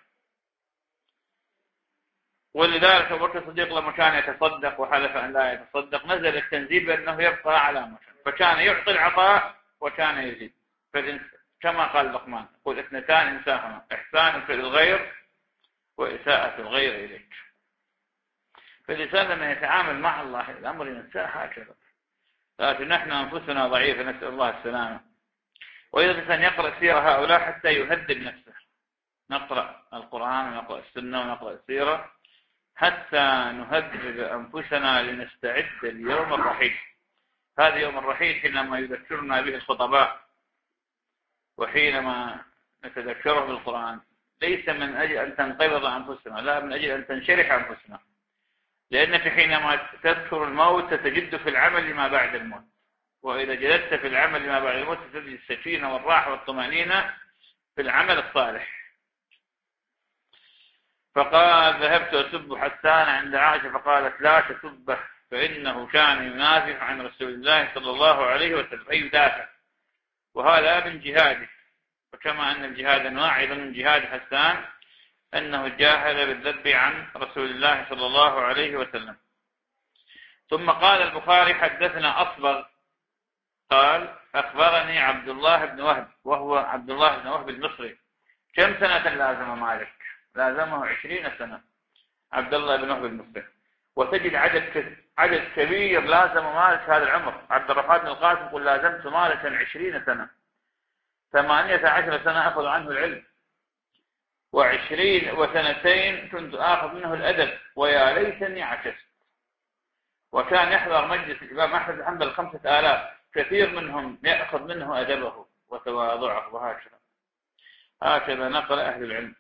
ولذلك أبو بكر الصديق لما كان يتصدق وحلف أن لا يتصدق نزل التنزيل بأنه يبقى على ما كان، فكان يعطي العطاء وكان يزيد. كما قال لقمان: قل اثنتان إنساهما، إحسان في الغير وإساءة الغير إليك. فالإنسان لما يتعامل مع الله الأمر ينساه هكذا، لكن نحن أنفسنا ضعيفة، نسأل الله السلامة. وإذا الإنسان يقرأ سيرة هؤلاء حتى يهذب نفسه، نقرأ القرآن ونقرأ السنة ونقرأ السيرة حتى نهذب أنفسنا لنستعد ليوم الرحيل. هذا يوم الرحيل حينما يذكرنا به الخطباء وحينما نتذكره بالقرآن، ليس من أجل أن تنقبض أنفسنا، لا، من أجل أن تنشرح أنفسنا، لأنك حينما تذكر الموت ستجد في العمل ما بعد الموت، وإذا جلست في العمل ما بعد الموت ستجد السكينة والراحة والطمأنينة في العمل الصالح. فقال: ذهبت أسب حسان عند عائشة فقالت: لا تسبه فإنه كان ينافح عن رسول الله صلى الله عليه وسلم، أي يدافع، وهذا من جهاده. وكما أن الجهاد أنواع، أيضا من جهاد حسان أنه جاهد بالذب عن رسول الله صلى الله عليه وسلم. ثم قال البخاري: حدثنا أصبغ قال: أخبرني عبد الله بن وهب، وهو عبد الله بن وهب المصري. كم سنة لازم مالك؟ لازمه عشرين سنة عبد الله بن وهب المصري. وتجد عدد عدد كبير لازم مالك هذا العمر. عبد الرحمن بن القاسم يقول: لازمت مالكا عشرين سنة، ثمانية عشر سنة أخذ عنه العلم، وعشرين وسنتين كنت آخذ منه الأدب، ويا ليتني عكست. وكان يحضر مجلس الإمام أحمد بن حنبل خمسة آلاف، كثير منهم يأخذ منه أدبه وتواضعه، وهكذا هكذا نقل أهل العلم.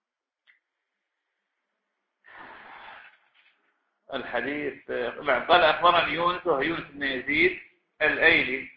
الحديث قال: أخبرني يونس، وهو يونس بن يزيد الأيلي،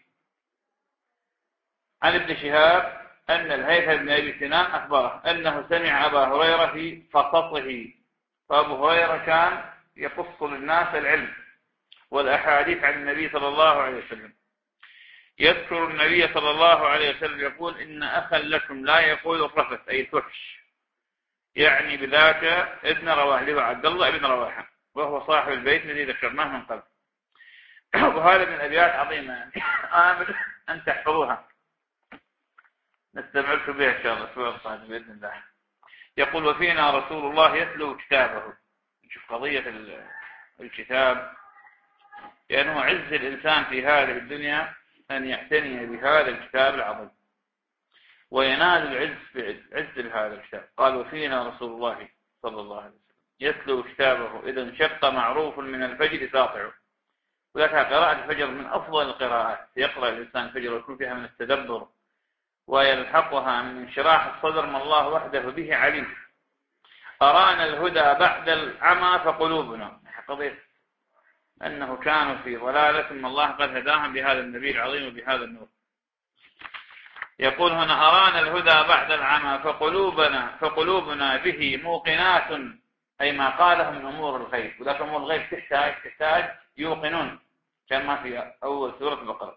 عن ابن شهاب أن الهيثم بن أبي سنان أخبره أنه سمع أبا هريرة في قصصه. فأبو هريرة كان يقص للناس العلم والأحاديث عن النبي صلى الله عليه وسلم. يذكر النبي صلى الله عليه وسلم يقول: إن أخا لكم لا يقول الرفث، أي الفحش، يعني بذاك ابن رواحة، اللي هو عبد الله بن رواحة، وهو صاحب البيت الذي ذكرناه من قبل. وهذا من أبيات عظيمة يعني آمل أن تحفظوها، نستمعكم بها إن شاء الله سورة القادم بإذن الله. يقول: وفينا رسول الله يتلو كتابه. نشوف قضية الكتاب، لأنه عز الإنسان في هذه الدنيا أن يعتني بهذا الكتاب العظيم وينال العز بعز بهذا الكتاب. قال وفينا رسول الله صلى الله عليه وسلم يتلو كتابه إذا انشق معروف من الفجر ساطع. وذلك قراءة الفجر من أفضل القراءات، يقرأ الإنسان الفجر ويكون فيها من التدبر ويلحقها من انشراح الصدر ما الله وحده به عليم. أرانا الهدى بعد العمى فقلوبنا، قضية أنه كانوا في ضلالة ثم الله قد هداهم بهذا النبي العظيم وبهذا النور. يقول هنا أرانا الهدى بعد العمى فقلوبنا فقلوبنا به موقنات، أي ما قاله من أمور الغيب. ولكن أمور الغيب تحتاج تحتاج يوقنون كما في أول سورة البقرة.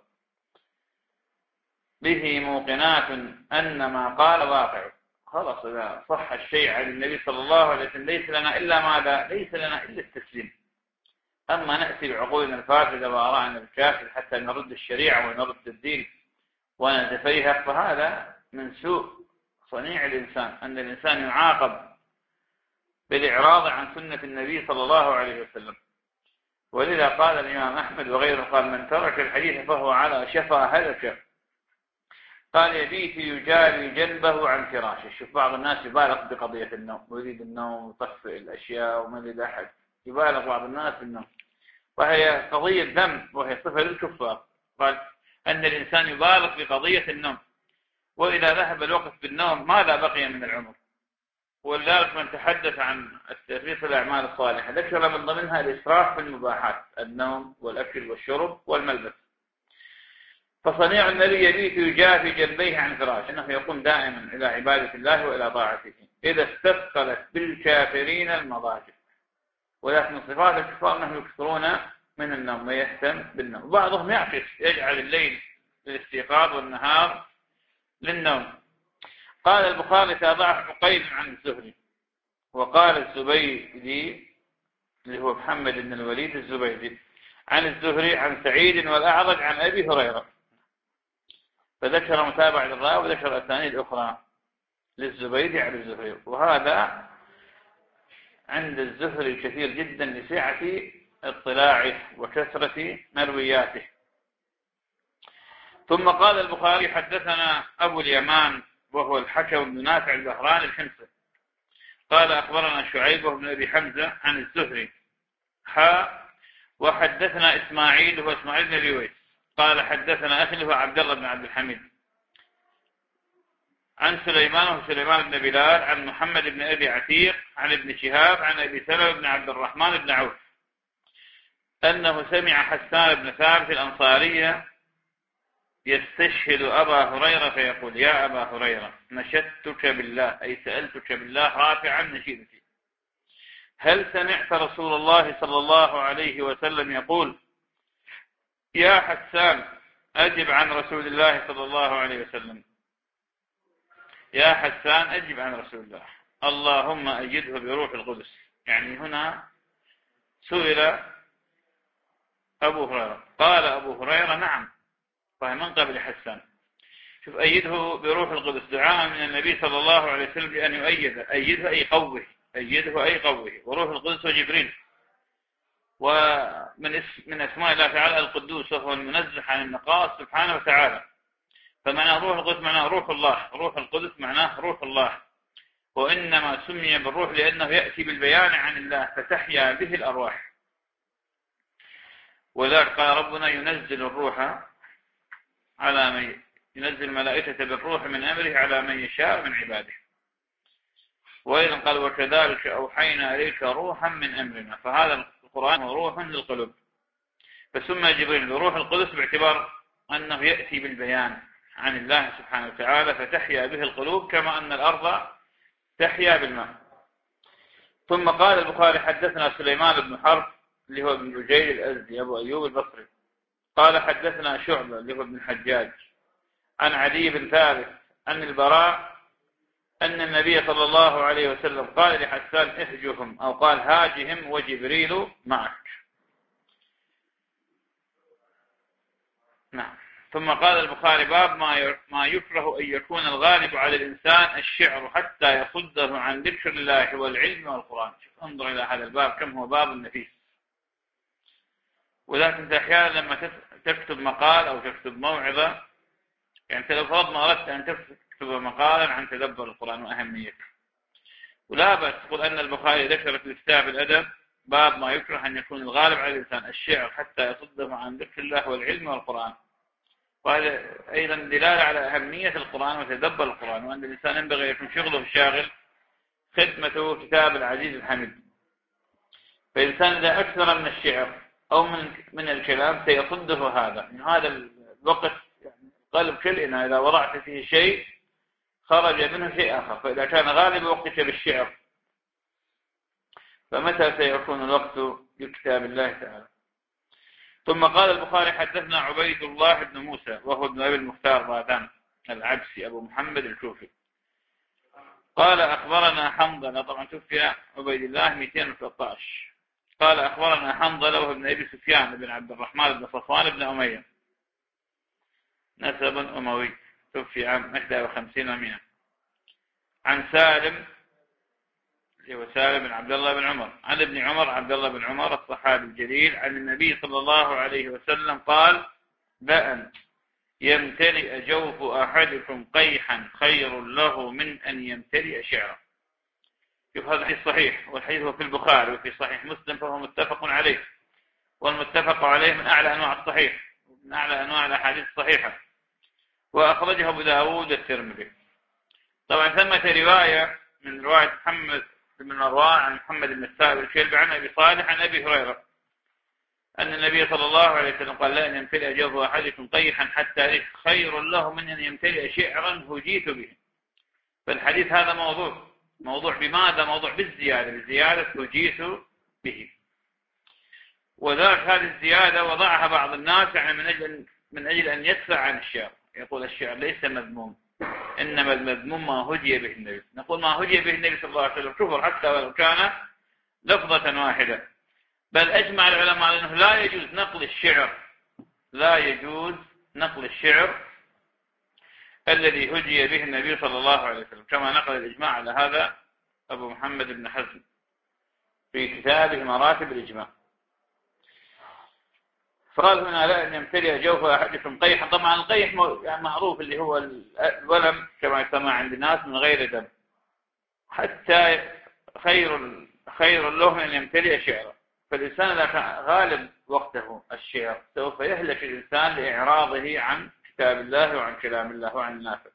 به موقنات أن ما قال واقع. خلاص إذا صح الشيء عن النبي صلى الله عليه وسلم ليس لنا إلا ماذا؟ ليس لنا إلا التسليم. أما نأتي بعقولنا الفاسدة وآرائنا الكافر حتى نرد الشريعة ونرد الدين ونتفيهق، فهذا من سوء صنيع الإنسان، أن الإنسان يعاقب بالإعراض عن سنة النبي صلى الله عليه وسلم. ولذا قال الإمام أحمد وغيره قال من ترك الحديث فهو على شفا هلكة. قال يبيت يجاري جنبه عن فراشه. شوف بعض الناس يبالغ بقضية النوم ويريد النوم ويطفئ الأشياء وما يريد أحد، يبالغ بعض الناس بالنوم، وهي قضية ذنب وهي صفة للكفار. قال أن الإنسان يبالغ بقضية النوم، وإذا ذهب الوقت بالنوم ماذا بقي من العمر؟ ولذلك من تحدث عن التفريط في الأعمال الصالحة ذكر من ضمنها الإسراف في المباحات، النوم والأكل والشرب والملبس. فصنيع النبي يبيت يجافي جنبيه عن فراش، أنه يقوم دائما إلى عبادة الله وإلى طاعته إذا استثقلت بالكافرين المضاجع. ولكن من صفات الكفار أنهم يكثرون من النوم ويهتم بالنوم. بعضهم يعكس يجعل الليل للاستيقاظ والنهار للنوم. قال البخاري تابعه عقيل عن الزهري، وقال الزبيدي اللي هو محمد بن الوليد الزبيدي عن الزهري عن سعيد والأعرج عن أبي هريرة، فذكر متابعة الراوي وذكر أسانيد أخرى للزبيدي عن الزهري. وهذا عند الزهري كثير جدا لسعة اطلاعه وكثرة مروياته. ثم قال البخاري حدثنا أبو اليمان وهو الحكم بن نافع البهراني الحمصي قال أخبرنا شعيب بن أبي حمزة عن الزهري حا وحدثنا إسماعيل هو إسماعيل بن أبي ويس قال حدثنا أخي هو عبد الله بن عبد الحميد عن سليمان وسليمان بن بلال عن محمد بن أبي عتيق عن ابن شهاب عن أبي سلمة بن عبد الرحمن بن عوف أنه سمع حسان بن ثابت الأنصارية يستشهد أبا هريرة فيقول يا أبا هريرة نشدتك بالله، أي سألتك بالله رافعا نشيدتي، هل سمعت رسول الله صلى الله عليه وسلم يقول يا حسان أجب عن رسول الله صلى الله عليه وسلم، يا حسان أجب عن رسول الله اللهم أجده بروح القدس. يعني هنا سئل أبو هريرة قال أبو هريرة نعم، فهي من قبل حسان. شوف أيده بروح القدس دعاء من النبي صلى الله عليه وسلم بأن يؤيده، أيده أي قوه، أيده أي قوه. وروح القدس وجبريل، ومن اسم من أسماء الله تعالى القدوس وهو المنزه عن النقائص سبحانه وتعالى. فمعنى روح القدس معناه روح الله، روح القدس معناه روح الله، وإنما سمي بالروح لأنه يأتي بالبيان عن الله فتحيا به الأرواح. وذلك قال ربنا ينزل الروح على من ينزل الملائكة بالروح من أمره على من يشاء من عباده. وإذن قال وكذلك أوحينا إليك روحا من أمرنا، فهذا القرآن هو روح للقلوب. فسمى جبريل بروح القدس باعتبار أنه يأتي بالبيان عن الله سبحانه وتعالى فتحيا به القلوب كما أن الأرض تحيا بالماء. ثم قال البخاري حدثنا سليمان بن حرب اللي هو ابن رجيل الأزدي أبو أيوب البصري قال حدثنا شعبة اللي هو ابن الحجاج عن علي بن ثابت عن البراء أن النبي صلى الله عليه وسلم قال لحسان اهجهم أو قال هاجهم وجبريل معك. نعم. ثم قال البخاري باب ما يكره أن يكون الغالب على الإنسان الشعر حتى يصده عن ذكر الله والعلم والقرآن. شوف انظر إلى هذا الباب كم هو باب نفيس. ولكن أحيانا لما تكتب مقال أو تكتب موعظة، يعني لو فرضنا أردت أن تكتب مقالا عن تدبر القرآن وأهميته، ولا بأس تقول أن البخاري ذكر في كتاب الأدب باب ما يكره أن يكون الغالب على الإنسان الشعر حتى يصده عن ذكر الله والعلم والقرآن، وهذا أيضا دلالة على أهمية القرآن وتدبر القرآن، وأن الإنسان ينبغي يكون شغله الشاغل خدمته كتاب العزيز الحميد. فالإنسان إذا أكثر من الشعر أو من من الكلام سيصده هذا من هذا الوقت، يعني قلب كل إناء إذا وضعت فيه شيء خرج منه شيء آخر. فإذا كان غالب وقتك بالشعر فمتى سيكون الوقت لكتاب الله تعالى؟ ثم قال البخاري حدثنا عبيد الله بن موسى وهو ابن أبي المختار باذان العبسي أبو محمد الكوفي قال أخبرنا حنظلة، طبعا توفي عبيد الله مئتين وثلاثة عشر. قال أخبرنا حنظلة وهو ابن أبي سفيان بن عبد الرحمن بن صفوان بن أمية نسب أموي، توفي عام إحدى وخمسين ومئة. عن سالم هو سالم بن عبد الله بن عمر عن ابن عمر عبد الله بن عمر الصحابي الجليل عن النبي صلى الله عليه وسلم قال: لأن يمتلئ جوف أحدكم قيحا خير له من أن يمتلئ شعرا. شوف هذا الحديث صحيح، والحديث هو في البخاري وفي صحيح مسلم، فهو متفق عليه، والمتفق عليه من أعلى أنواع الصحيح، من أعلى أنواع الأحاديث الصحيحة، وأخرجه أبو داود الترمذي. طبعا ثمة رواية من رواية محمد بن مروان عن محمد بن السائب الكلبي عن أبي صالح عن أبي هريرة أن النبي صلى الله عليه وسلم قال: لا أن يمتلئ جوف أحدكم قيحا حتى خير له من أن يمتلئ شعرا هجيت به. فالحديث هذا موضوع موضوع بماذا؟ موضوع بالزيادة، بالزيادة هجيت به. وذلك هذه الزيادة وضعها بعض الناس يعني من أجل من أجل أن يدفع عن الشعر، يقول الشعر ليس مذموم، إنما المذموم ما هجي به النبي. نقول ما هجي به النبي صلى الله عليه وسلم كفر حتى ولو كان لفظة واحدة. بل أجمع العلماء على أنه لا يجوز نقل الشعر لا يجوز نقل الشعر الذي هجي به النبي صلى الله عليه وسلم، كما نقل الإجماع على هذا أبو محمد بن حزم في كتابه مراتب الإجماع. فقال هنا: لا أن يمتلئ جوف أحدكم قيحا. طبعا القيح يعني معروف اللي هو الولم كما يسمى عند الناس من غير دم، حتى خير خير له أن يمتلئ شعرا. فالإنسان إذا كان غالب وقته الشعر سوف يهلك الإنسان لإعراضه عن كتاب الله وعن كلام الله وعن النافع.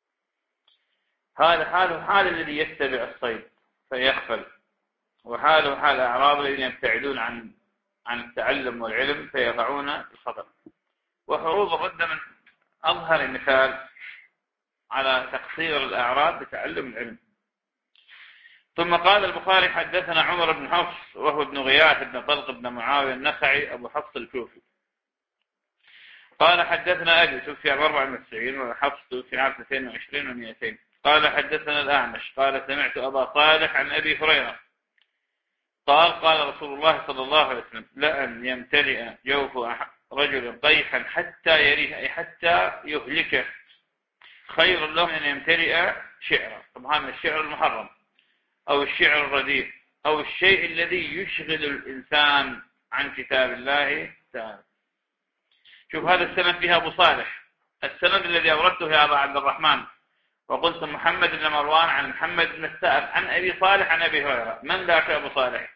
هذا حاله حال الذي يتبع الصيد فيغفل، وحاله حال أعراض الذين يبتعدون عن عن التعلم والعلم فيقعون في الخطر. وحروب الردة من أظهر مثال على تقصير الأعراض بتعلم العلم. ثم قال البخاري حدثنا عمر بن حفص وهو ابن غياث بن طلق بن معاوية النخعي أبو حفص الكوفي قال حدثنا أبي توفي عام أربعة وتسعين وحفص توفي عام اثنين وعشرين ومئتين قال حدثنا الأعمش قال سمعت أبا صالح عن أبي هريرة قال قال رسول الله صلى الله عليه وسلم: لأن يمتلئ جوف رجل قيحا حتى يريه، أي حتى يهلكه، خير له من أن يمتلئ شعرا. طبعا الشعر المحرم أو الشعر الرديء أو الشيء الذي يشغل الإنسان عن كتاب الله تعالى. شوف هذا السند فيها أبو صالح، السند الذي أوردته يا أبا عبد الرحمن وقلت محمد بن مروان عن محمد بن السائب عن أبي صالح عن أبي هريرة. من ذاك أبو صالح؟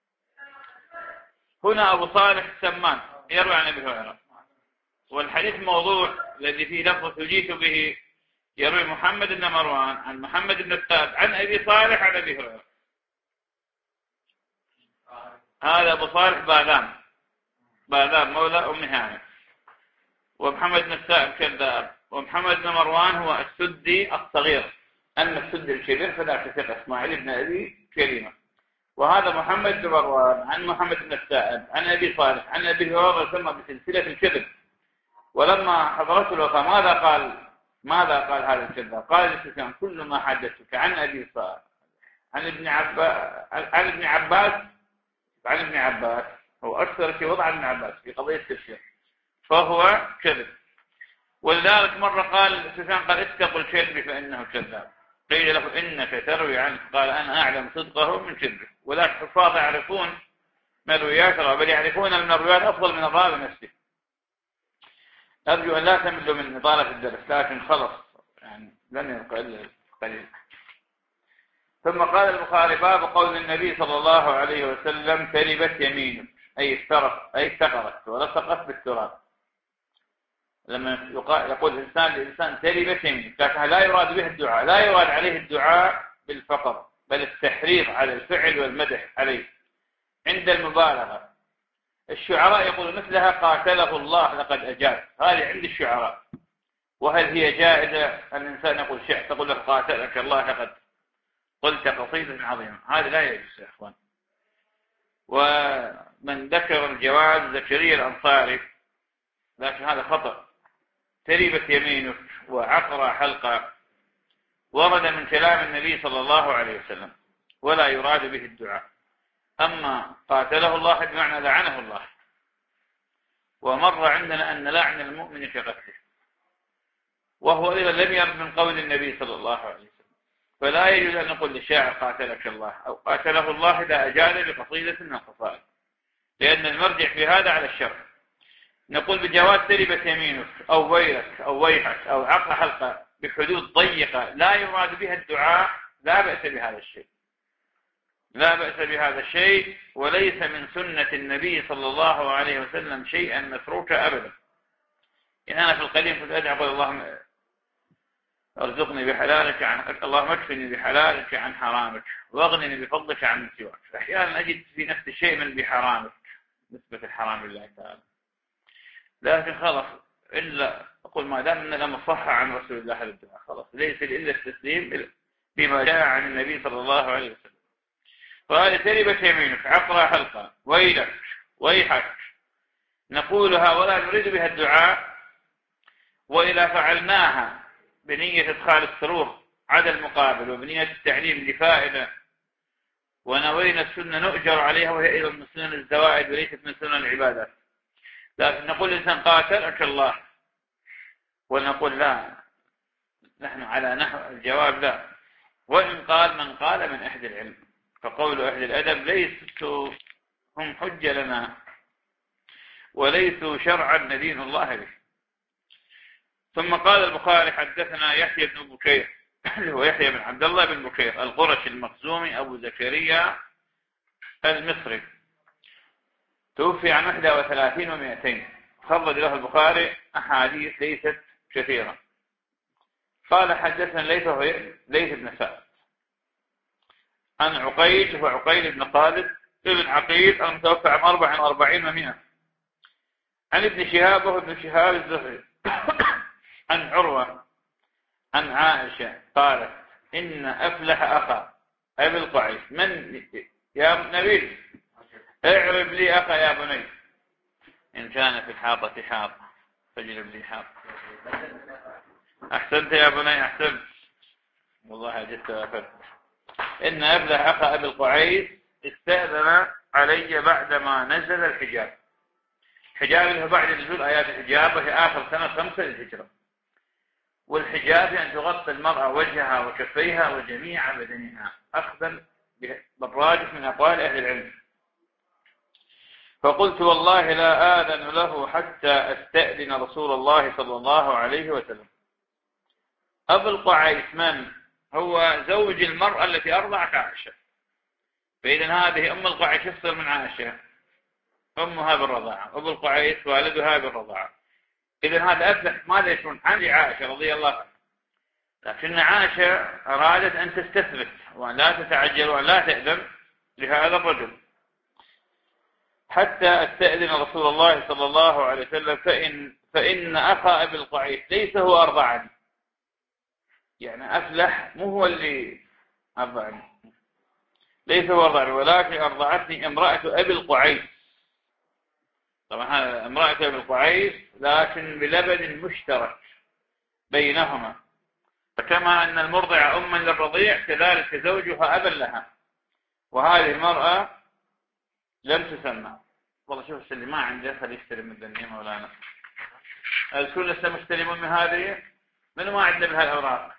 هنا أبو صالح السمان يروي عن أبي هريرة، والحديث موضوع الذي فيه لفظ هجيت به يروي محمد بن مروان عن محمد بن السائب عن أبي صالح عن أبي هريرة. هذا أبو صالح باذان باذان مولى أم هانئ، ومحمد بن السائب كذاب، ومحمد بن مروان هو السدي الصغير. أما السدي الكبير فذاك ثقة إسماعيل بن أبي كريمة. وهذا محمد بن مروان عن محمد بن السائب عن أبي صالح عن أبي هريرة يسمى بسلسلة الكذب. ولما حضرته الوفاة ماذا قال ماذا قال هذا الكذاب؟ قال لسفيان: كل ما حدثتك عن أبي صالح عن ابن عباس عن ابن عباس عن ابن عباس هو أكثر في وضع ابن عباس في قضية التفسير فهو كذب. ولذلك مرة قال سفيان قال: اتقوا الكذب فإنه كذاب. قيل له: إنك تروي عنه؟ قال: أنا أعلم صدقه من كذبه. ولكن الحفاظ يعرفون مرويات، بل يعرفون المرويات أفضل من الراوي نفسه. أرجو أن لا تملوا من إطالة الدرس، لكن خلص يعني لن يبقى إلا قليل. ثم قال البخاري: باب قول النبي صلى الله عليه وسلم: تربت يمينك، أي افترقت أي افتقرت ولصقت بالتراب. لما يقول الإنسان للإنسان تربت يمينك، لكن لا يراد به الدعاء، لا يراد عليه الدعاء بالفقر، بل التحريض على الفعل والمدح عليه عند المبالغة. الشعراء يقول مثلها: قاتله الله لقد أجاب. هذه عند الشعراء. وهل هي جائزة أن الإنسان يقول شعر تقول له قاتلك الله لقد قلت قصيدة عظيمة؟ هذا لا يجوز يا أخوان. ومن ذكر الجواز زكريا الأنصاري، لكن هذا خطأ. تربت يمينك وعقر حلقة ورد من كلام النبي صلى الله عليه وسلم، ولا يراد به الدعاء. أما قاتله الله بمعنى لعنه الله، ومر عندنا أن لعن المؤمن في قتله، وهو إذا لم يرد من قول النبي صلى الله عليه وسلم. فلا يجوز أن نقول للشاعر قاتلك الله أو قاتله الله إذا أجاد بقصيدة من القصائد، لأن المرجع في هذا على الشرع. نقول بجواز تربت يمينك أو ويلك أو ويحك أو عقر حلقة بحدود ضيقة لا يراد بها الدعاء، لا بأس بهذا الشيء، لا بأس بهذا الشيء. وليس من سنة النبي صلى الله عليه وسلم شيئا متروكا أبدا. إن أنا في القديم كنت أدعو أقول: اللهم ارزقني بحلالك عن اللهم اكفني بحلالك عن حرامك واغنني بفضلك عن سواك. أحيانا أجد في نفس الشيء من بحرامك نسبة الحرام لله تعالى، لكن خلاص إلا أقول ما دام أن لم صح عن رسول الله الدعاء، خلاص ليس إلا التسليم بما جاء عن النبي صلى الله عليه وسلم. فهذه تربت يمينك، عقر حلقة، ويلك، ويحك، نقولها ولا نريد بها الدعاء. وإذا فعلناها بنية إدخال السرور على المقابل وبنية التعليم لفائدة ونوينا السنة نؤجر عليها، وهي أيضا من سنن الزوائد وليست من سنن العبادات. لكن نقول الإنسان قاتلك الله ونقول لا، نحن على نحو الجواب لا. وإن قال من قال من أهل العلم، فقول أهل الأدب ليسوا هم حجة لنا وليسوا شرعا ندين الله به. ثم قال البخاري: حدثنا يحيى بن بكير، هو يحيى بن عبد الله بن بكير القرشي المخزومي أبو زكريا المصري، توفي عن واحد وثلاثين ومئتين، خرج له البخاري أحاديث ليست كثيرة. قال: حدثنا ليث ليث بن سعد عن عقيل، هو عقيل بن خالد ابن عقيل المتوفى عن أربع وأربعين ومئة، عن ابن شهاب وهو ابن شهاب الزهري عن عروة عن عائشة قالت: إن أفلح أخا أبي القعيس. من يا نبيل اعرب لي أخا يا بني، إن كان في الحاطة حاط فاجلب لي حاط. أحسنت يا بني، أحسنت والله جدت وأفدت. إن أفلح أخا أبي القعيس استأذن علي بعدما نزل الحجاب. حجاب اللي هو بعد نزول آيات الحجاب، وهي آخر سنة خمسة للهجرة. والحجاب أن تغطي المرأة وجهها وكفيها وجميع بدنها، أخذا بالراجح من أقوال أهل العلم. فقلت: والله لا آذن له حتى أستأذن رسول الله صلى الله عليه وسلم. أبو القعيس من هو؟ زوج المرأة التي أرضعت عائشة، فإذن هذه أم القعيس يصير من عائشة أمها بالرضاعة، أبو القعيس والدها بالرضاعة. إذن هذا أفلح ماذا يكون عن عائشة رضي الله عنها، لكن عائشة أرادت أن تستثبت وأن لا تتعجل وأن لا تأذن لهذا الرجل حتى أستأذن رسول الله صلى الله عليه وسلم، فإن, فإن أخا أبي القعيس ليس هو أرضعني. يعني أفلح مو هو اللي أرضعني، ليس هو أرضعني، ولكن أرضعتني امرأة أبي القعيس. طبعا هذا امرأة أبي القعيس لكن بلبن مشترك بينهما، فكما أن المرضع أما للرضيع كذلك زوجها أبا لها، وهذه المرأة لم تسمى. والله شوف اللي ما عنده خليه يشتري من الدنيا مولانا. الكل لسه مستلمون من هذه، من ما عنده بهالأوراق.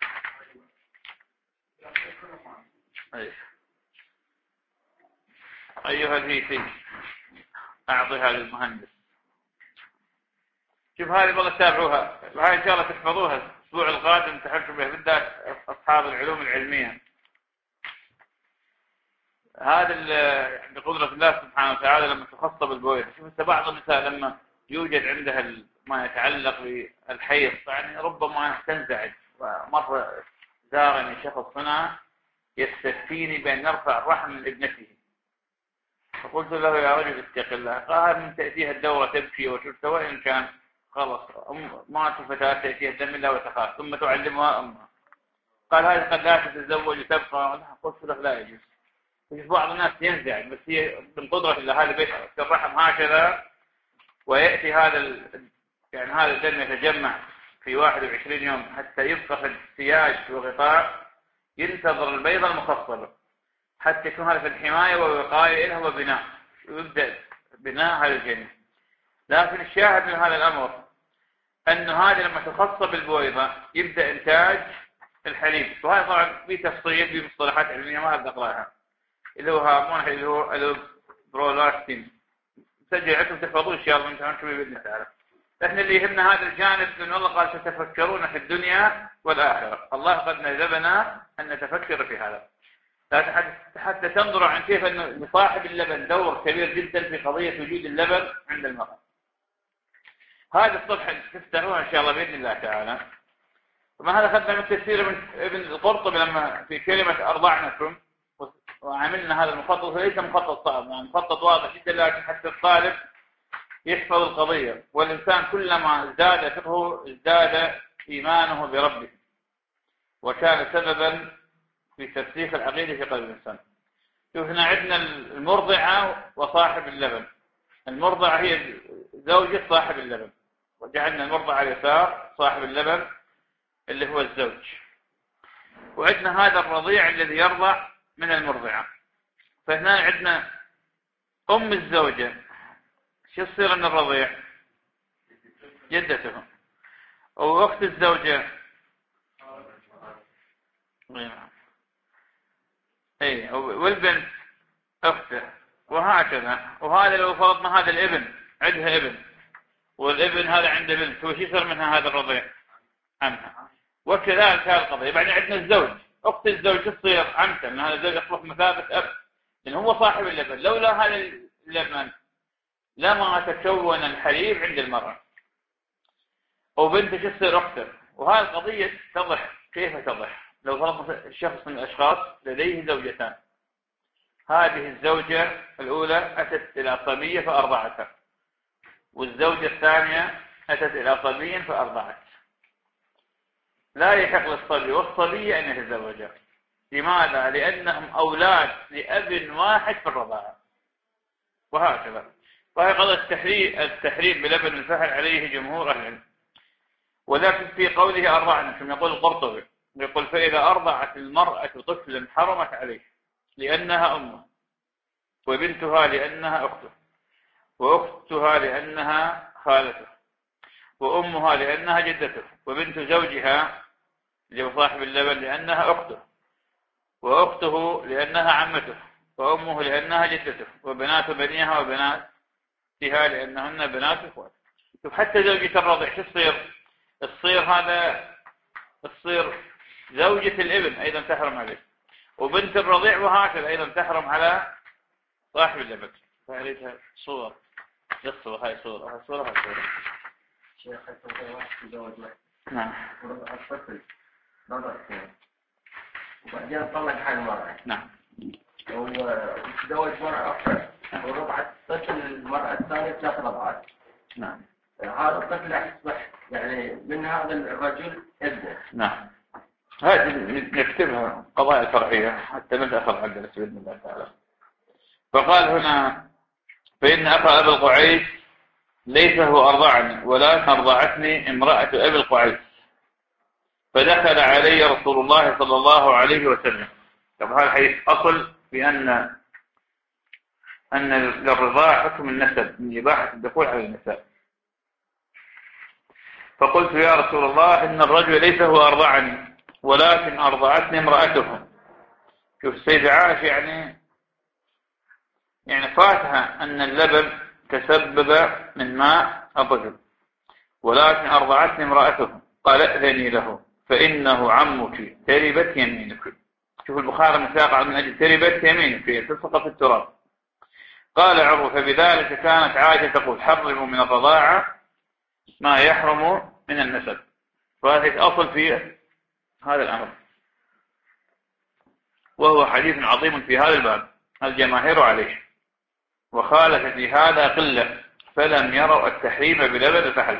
أيها الهيثي أعطيها للمهندس. شوف هذه والله تتابعوها، وهاي إن شاء الله تحفظوها الأسبوع القادم تحلوا بها بالذات أصحاب العلوم العلمية. هذا بقدرة الله سبحانه وتعالى لما تخصب البويضة. شوف أنت بعض النساء لما يوجد عندها ما يتعلق بالحيض يعني ربما تنزعج. ومرة زارني شخص هنا يستفتيني بأن نرفع الرحم من ابنته، فقلت له يا رجل اتق الله. قال من تأتيها الدورة تبكي وتبكي وإن كان خلص ما فتاة تأتيها الدم إلا وتخاف ثم تعلمها أمها. قال هذه قد لا تتزوج وتبقى. قلت له لا يجوز. بعض الناس ينزعج بس هي من قدرة الله. هذا بيت الرحم هكذا ويأتي هذا ال... يعني هذا الدم يتجمع في واحد وعشرين يوم حتى يبقى في السياج وغطاء ينتظر البيضة المخصبة حتى يكون هذا في الحماية والوقاية إنه وبناء ويبدأ بناء هذا الجنين. لكن الشاهد من هذا الأمر أن هذا لما تخصب البويضة يبدأ إنتاج الحليب. وهذا طبعا في تفصيل بمصطلحات علمية ما أبدأ أقرأها اللي هو هرمون اللي هو البرولاكتين. سجل عندكم تحفظوه إن شاء الله أنتم شوي بإذن الله. لكن اللي يهمنا هذا الجانب لأن الله قال ستفكرون في الدنيا والآخرة. الله قد ندبنا أن نتفكر في هذا حتى تنظروا عن كيف أن لصاحب اللبن دور كبير جدا في قضية وجود اللبن عند المرأة. هذا الصفحة تفتحوها إن شاء الله بإذن الله تعالى. وما هذا خدنا من تفسير ابن القرطبي لما في كلمة أرضعنكم وعملنا هذا المخطط. فليس مخطط صعب يعني مخطط واضح جدا لكن حتى الطالب يحفظ القضية. والإنسان كلما ازداد فقهه ازداد إيمانه بربه وكان سببا في ترسيخ العقيدة في قلب الإنسان. شوف هنا عندنا المرضعة وصاحب اللبن. المرضعة هي زوجة صاحب اللبن وجعلنا المرضعة على اليسار صاحب اللبن اللي هو الزوج. وعندنا هذا الرضيع الذي يرضع من المرضعة. فهنا عندنا أم الزوجة شو تصير من الرضيع؟ جدته. وأخت الزوجة اي والبنت أخته وهكذا. وهذا لو فرضنا هذا الابن عندها ابن والابن هذا عنده بنت وش يصير منها هذا الرضيع؟ عمها. وكذلك هذه القضية. بعدين عندنا الزوج أخت الزوج تصير عمته لأن هذا الزوج يصبح مثابة أب لأن هو صاحب اللبن. لولا هذا اللبن لما تكون الحليب عند المرأة. وبنته تصير أخته. وهذه القضية تضح. كيف تضح؟ لو فرضنا الشخص من الأشخاص لديه زوجتان. هذه الزوجة الأولى أتت إلى صبية فأرضعتها والزوجة الثانية أتت إلى صبي فأرضعت. لا يحق للصبي والصبية أن يتزوجا. لماذا؟ لأنهم أولاد لأب واحد في الرضاعة. وهكذا. وهي قضية التحريم التحريم بلبن الفحل عليه جمهور أهل العلم. ولكن في قوله أرضعنا كما يقول القرطبي يقول فإذا أرضعت المرأة طفلا حرمت عليه لأنها أمه وبنتها لأنها أخته وأختها لأنها خالته وأمها لأنها جدته وبنت زوجها اللي هو صاحب اللبن لأنها أخته وأخته لأنها عمته وأمه لأنها جدته وبنات بنيها وبناتها لأنهن بنات إخوات. حتى زوجة الرضيع تصير تصير هذا تصير زوجة الابن أيضا تحرم عليه وبنت الرضيع وهكذا أيضا تحرم على صاحب اللبن. فهذه صور الصورة هاي صورة هاي صورة هاي صورة شيخ واحد تزوج واحد نعم ورضع الطفل رضع وبعدين طلق هاي المرأة نعم وتزوج مرأة أخرى ورضع الطفل المرأة الثانية ثلاث رضعات. نعم هذا الطفل يصبح يعني من هذا الرجل ابنه. نعم هذه نكتبها قضايا فرعية حتى ندخل على الدرس بإذن الله تعالى. فقال هنا فإن أخا أبي القعيس ليس هو أرضعني ولكن أرضعتني امرأة أبي القعيس فدخل علي رسول الله صلى الله عليه وسلم. طبعا هذا الحديث أصل بأن أن للرضاع حكم النسب من إباحة الدخول على النساء. فقلت يا رسول الله إن الرجل ليس هو أرضعني ولكن أرضعتني امرأته. شوف السيدة عائشة يعني يعني فاتها أن اللبن تسبب من ماء الرجل ولكن أرضعتني امرأته قال ائذني له فإنه عمك تربت يمينك. شوف البخاري مساق من أجل تربت يمينك تلصق في التراب. قال عروة فبذلك كانت عائشة تقول حرموا من الرضاعة ما يحرم من النسب. فهذا أصل في هذا الأمر، وهو حديث عظيم في هذا الباب الجماهير عليه، وخالف في هذا قلة فلم يروا التحريم بلبن الفحل.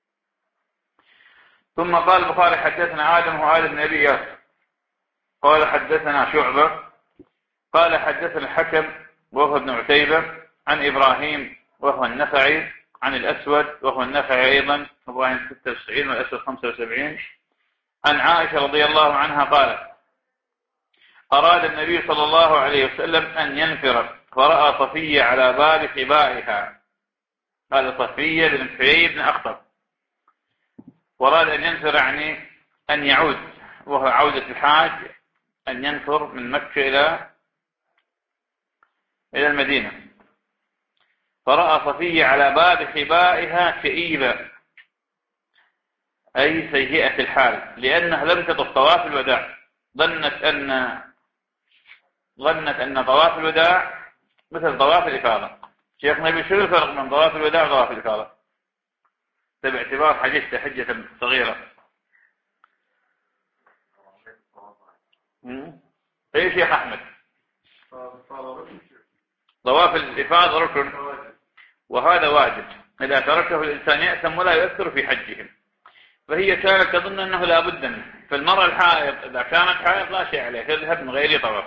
ثم قال البخاري حدثنا آدم وآدم بن أبي ياسر قال حدثنا شعبة قال حدثنا الحكم وهو ابن عتيبة عن إبراهيم وهو النخعي عن الأسود وهو النخعي أيضا إبراهيم ستة وتسعين والأسود خمسة وسبعين عن عائشة رضي الله عنها قالت أراد النبي صلى الله عليه وسلم أن ينفر فرأى صفية على باب قبائها. قال صفية بن حيي بن أخطب، وراد أن ينفر يعني أن يعود، وهو عودة الحاج أن ينفر من مكة إلى إلى المدينة. فرأى صفية على باب خبائها كئيبة أي سيئة الحال، لأنها لم تطف طواف الوداع. ظنت أن ظنت أن طواف الوداع مثل طواف الإفاضة. شيخنا يقول شو الفرق من طواف الوداع وطواف الإفاضة؟ باعتبار حجته حجة صغيرة. أي شيخ أحمد؟ طواف الإفاضة ركن وهذا واجب، إذا تركه الإنسان يأثم ولا يؤثر في حجهم. فهي كانت تظن أنه لا بد منه. فالمرأة الحائض إذا كانت حائض لا شيء عليه، تذهب من غير طواف.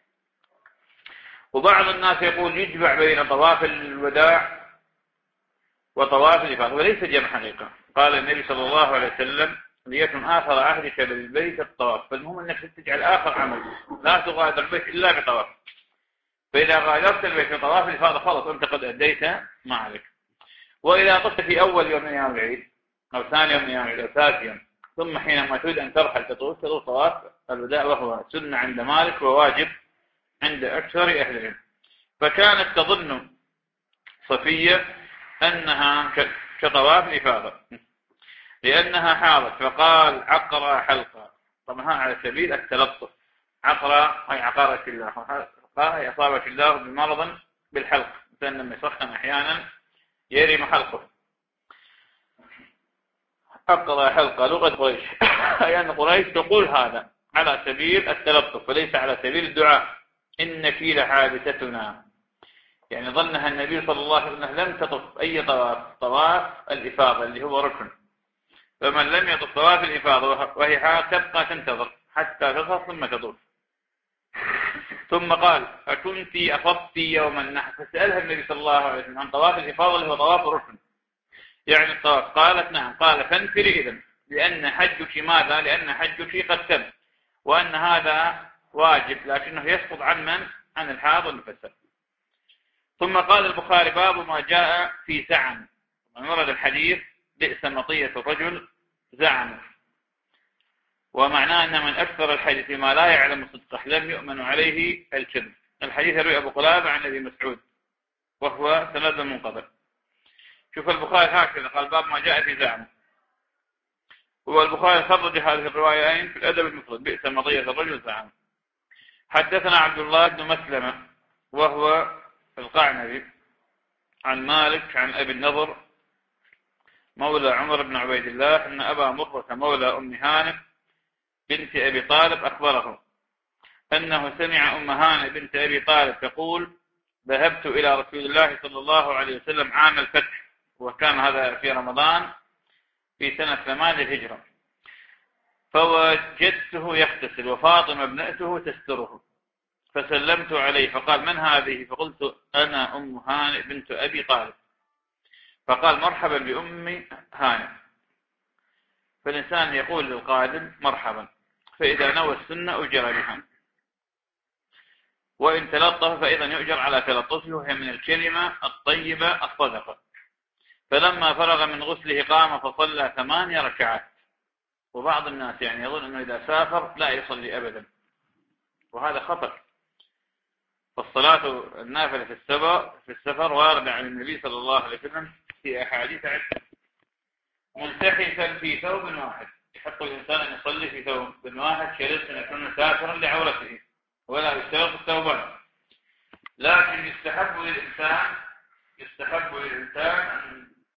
وبعض الناس يقول يجمع بين طواف الوداع وطواف الإفاضة، وليس جمع حقيقة. قال النبي صلى الله عليه وسلم ليكن آخر عهدك بالبيت الطواف. فالمهم أنك تجعل آخر عمل، لا تغادر البيت إلا بطواف. فإذا غادرت البيت بطواف الإفاضة خلص أنت قد أديت ما عليك. وإذا طفت في أول يوم من أيام العيد أو ثاني يوم من أيام العيد أو ثالث يوم، ثم حينما تريد أن ترحل تطوف تطوف طواف الوداع، وهو سنة عند مالك وواجب عند أكثر أهل العلم. فكانت تظن صفية أنها كطواف الإفاضة لأنها حاضت، فقال عقرى حلقة. طبعا على سبيل التلطف، عقرى أي عقارة الله، حلقة أي أصابت الله بمرض بالحلق، مثلا لما يسخن أحيانا يرم حلقه. عقرى حلقة لغة قريش أي أن قريش تقول هذا على سبيل التلطف وليس على سبيل الدعاء. إنك لحادثتنا، يعني ظنها النبي صلى الله عليه وسلم لم تطف أي طواف طواف الإفاضة اللي هو ركن. فمن لم يطف طواف الإفاضة وهي حال تبقى تنتظر حتى تطف ثم تطوف. ثم قال أكنت أفضت يوم النحر؟ فسألها النبي صلى الله عليه وسلم عن طواف الإفاضة اللي هو طواف ركن يعني الطواف. قالت نعم. قال فانفري إذن، لأن حجك ماذا؟ لأن حجك قد تم، وأن هذا واجب لكنه يسقط عن من؟ عن الحاض والمفسر. ثم قال البخاري باب ما جاء في زعم. من ورد الحديث بئس مطية الرجل زعم، ومعناه أن من أكثر الحديث ما لا يعلم صدقه لم يؤمن عليه الكذب. الحديث يروي أبو قلابة عن أبي مسعود وهو سند منقطع. شوف البخاري هكذا قال باب ما جاء في زعم. هو البخاري خرج هذه الروايتين في الأدب المفرد بئس مطية الرجل زعم. حدثنا عبد الله بن مسلمة وهو القعنبي عن مالك عن أبي النضر مولى عمر بن عبيد الله أن أبا مرة مولى أم هانئ بنت أبي طالب أخبره أنه سمع أم هانئ بنت أبي طالب تقول ذهبت إلى رسول الله صلى الله عليه وسلم عام الفتح، وكان هذا في رمضان في سنة ثمان الهجرة، فوجدته يغتسل وفاطمة ابنته تستره، فسلمت عليه فقال من هذه؟ فقلت أنا أم هانئ بنت أبي طالب. فقال مرحبا بأم هانئ. فالإنسان يقول للقادم مرحبا، فإذا نوى السنة أجر بها، وإن تلطف فإذا يؤجر على تلطفه، وهي من الكلمة الطيبة الصدقة. فلما فرغ من غسله قام فصلى ثمانية ركعات. وبعض الناس يعني يظن أنه إذا سافر لا يصلي أبدا، وهذا خطأ. فالصلاة النافلة في السفر في السفر واردة عن النبي صلى الله عليه وسلم في أحاديث عدة. ملتحفا في ثوب واحد. يحق الإنسان أن يصلي في ثوب واحد شرط أن يكون ساترا لعورته ولا يشترط الثوبان. لكن يستحب للإنسان يستحب للإنسان أن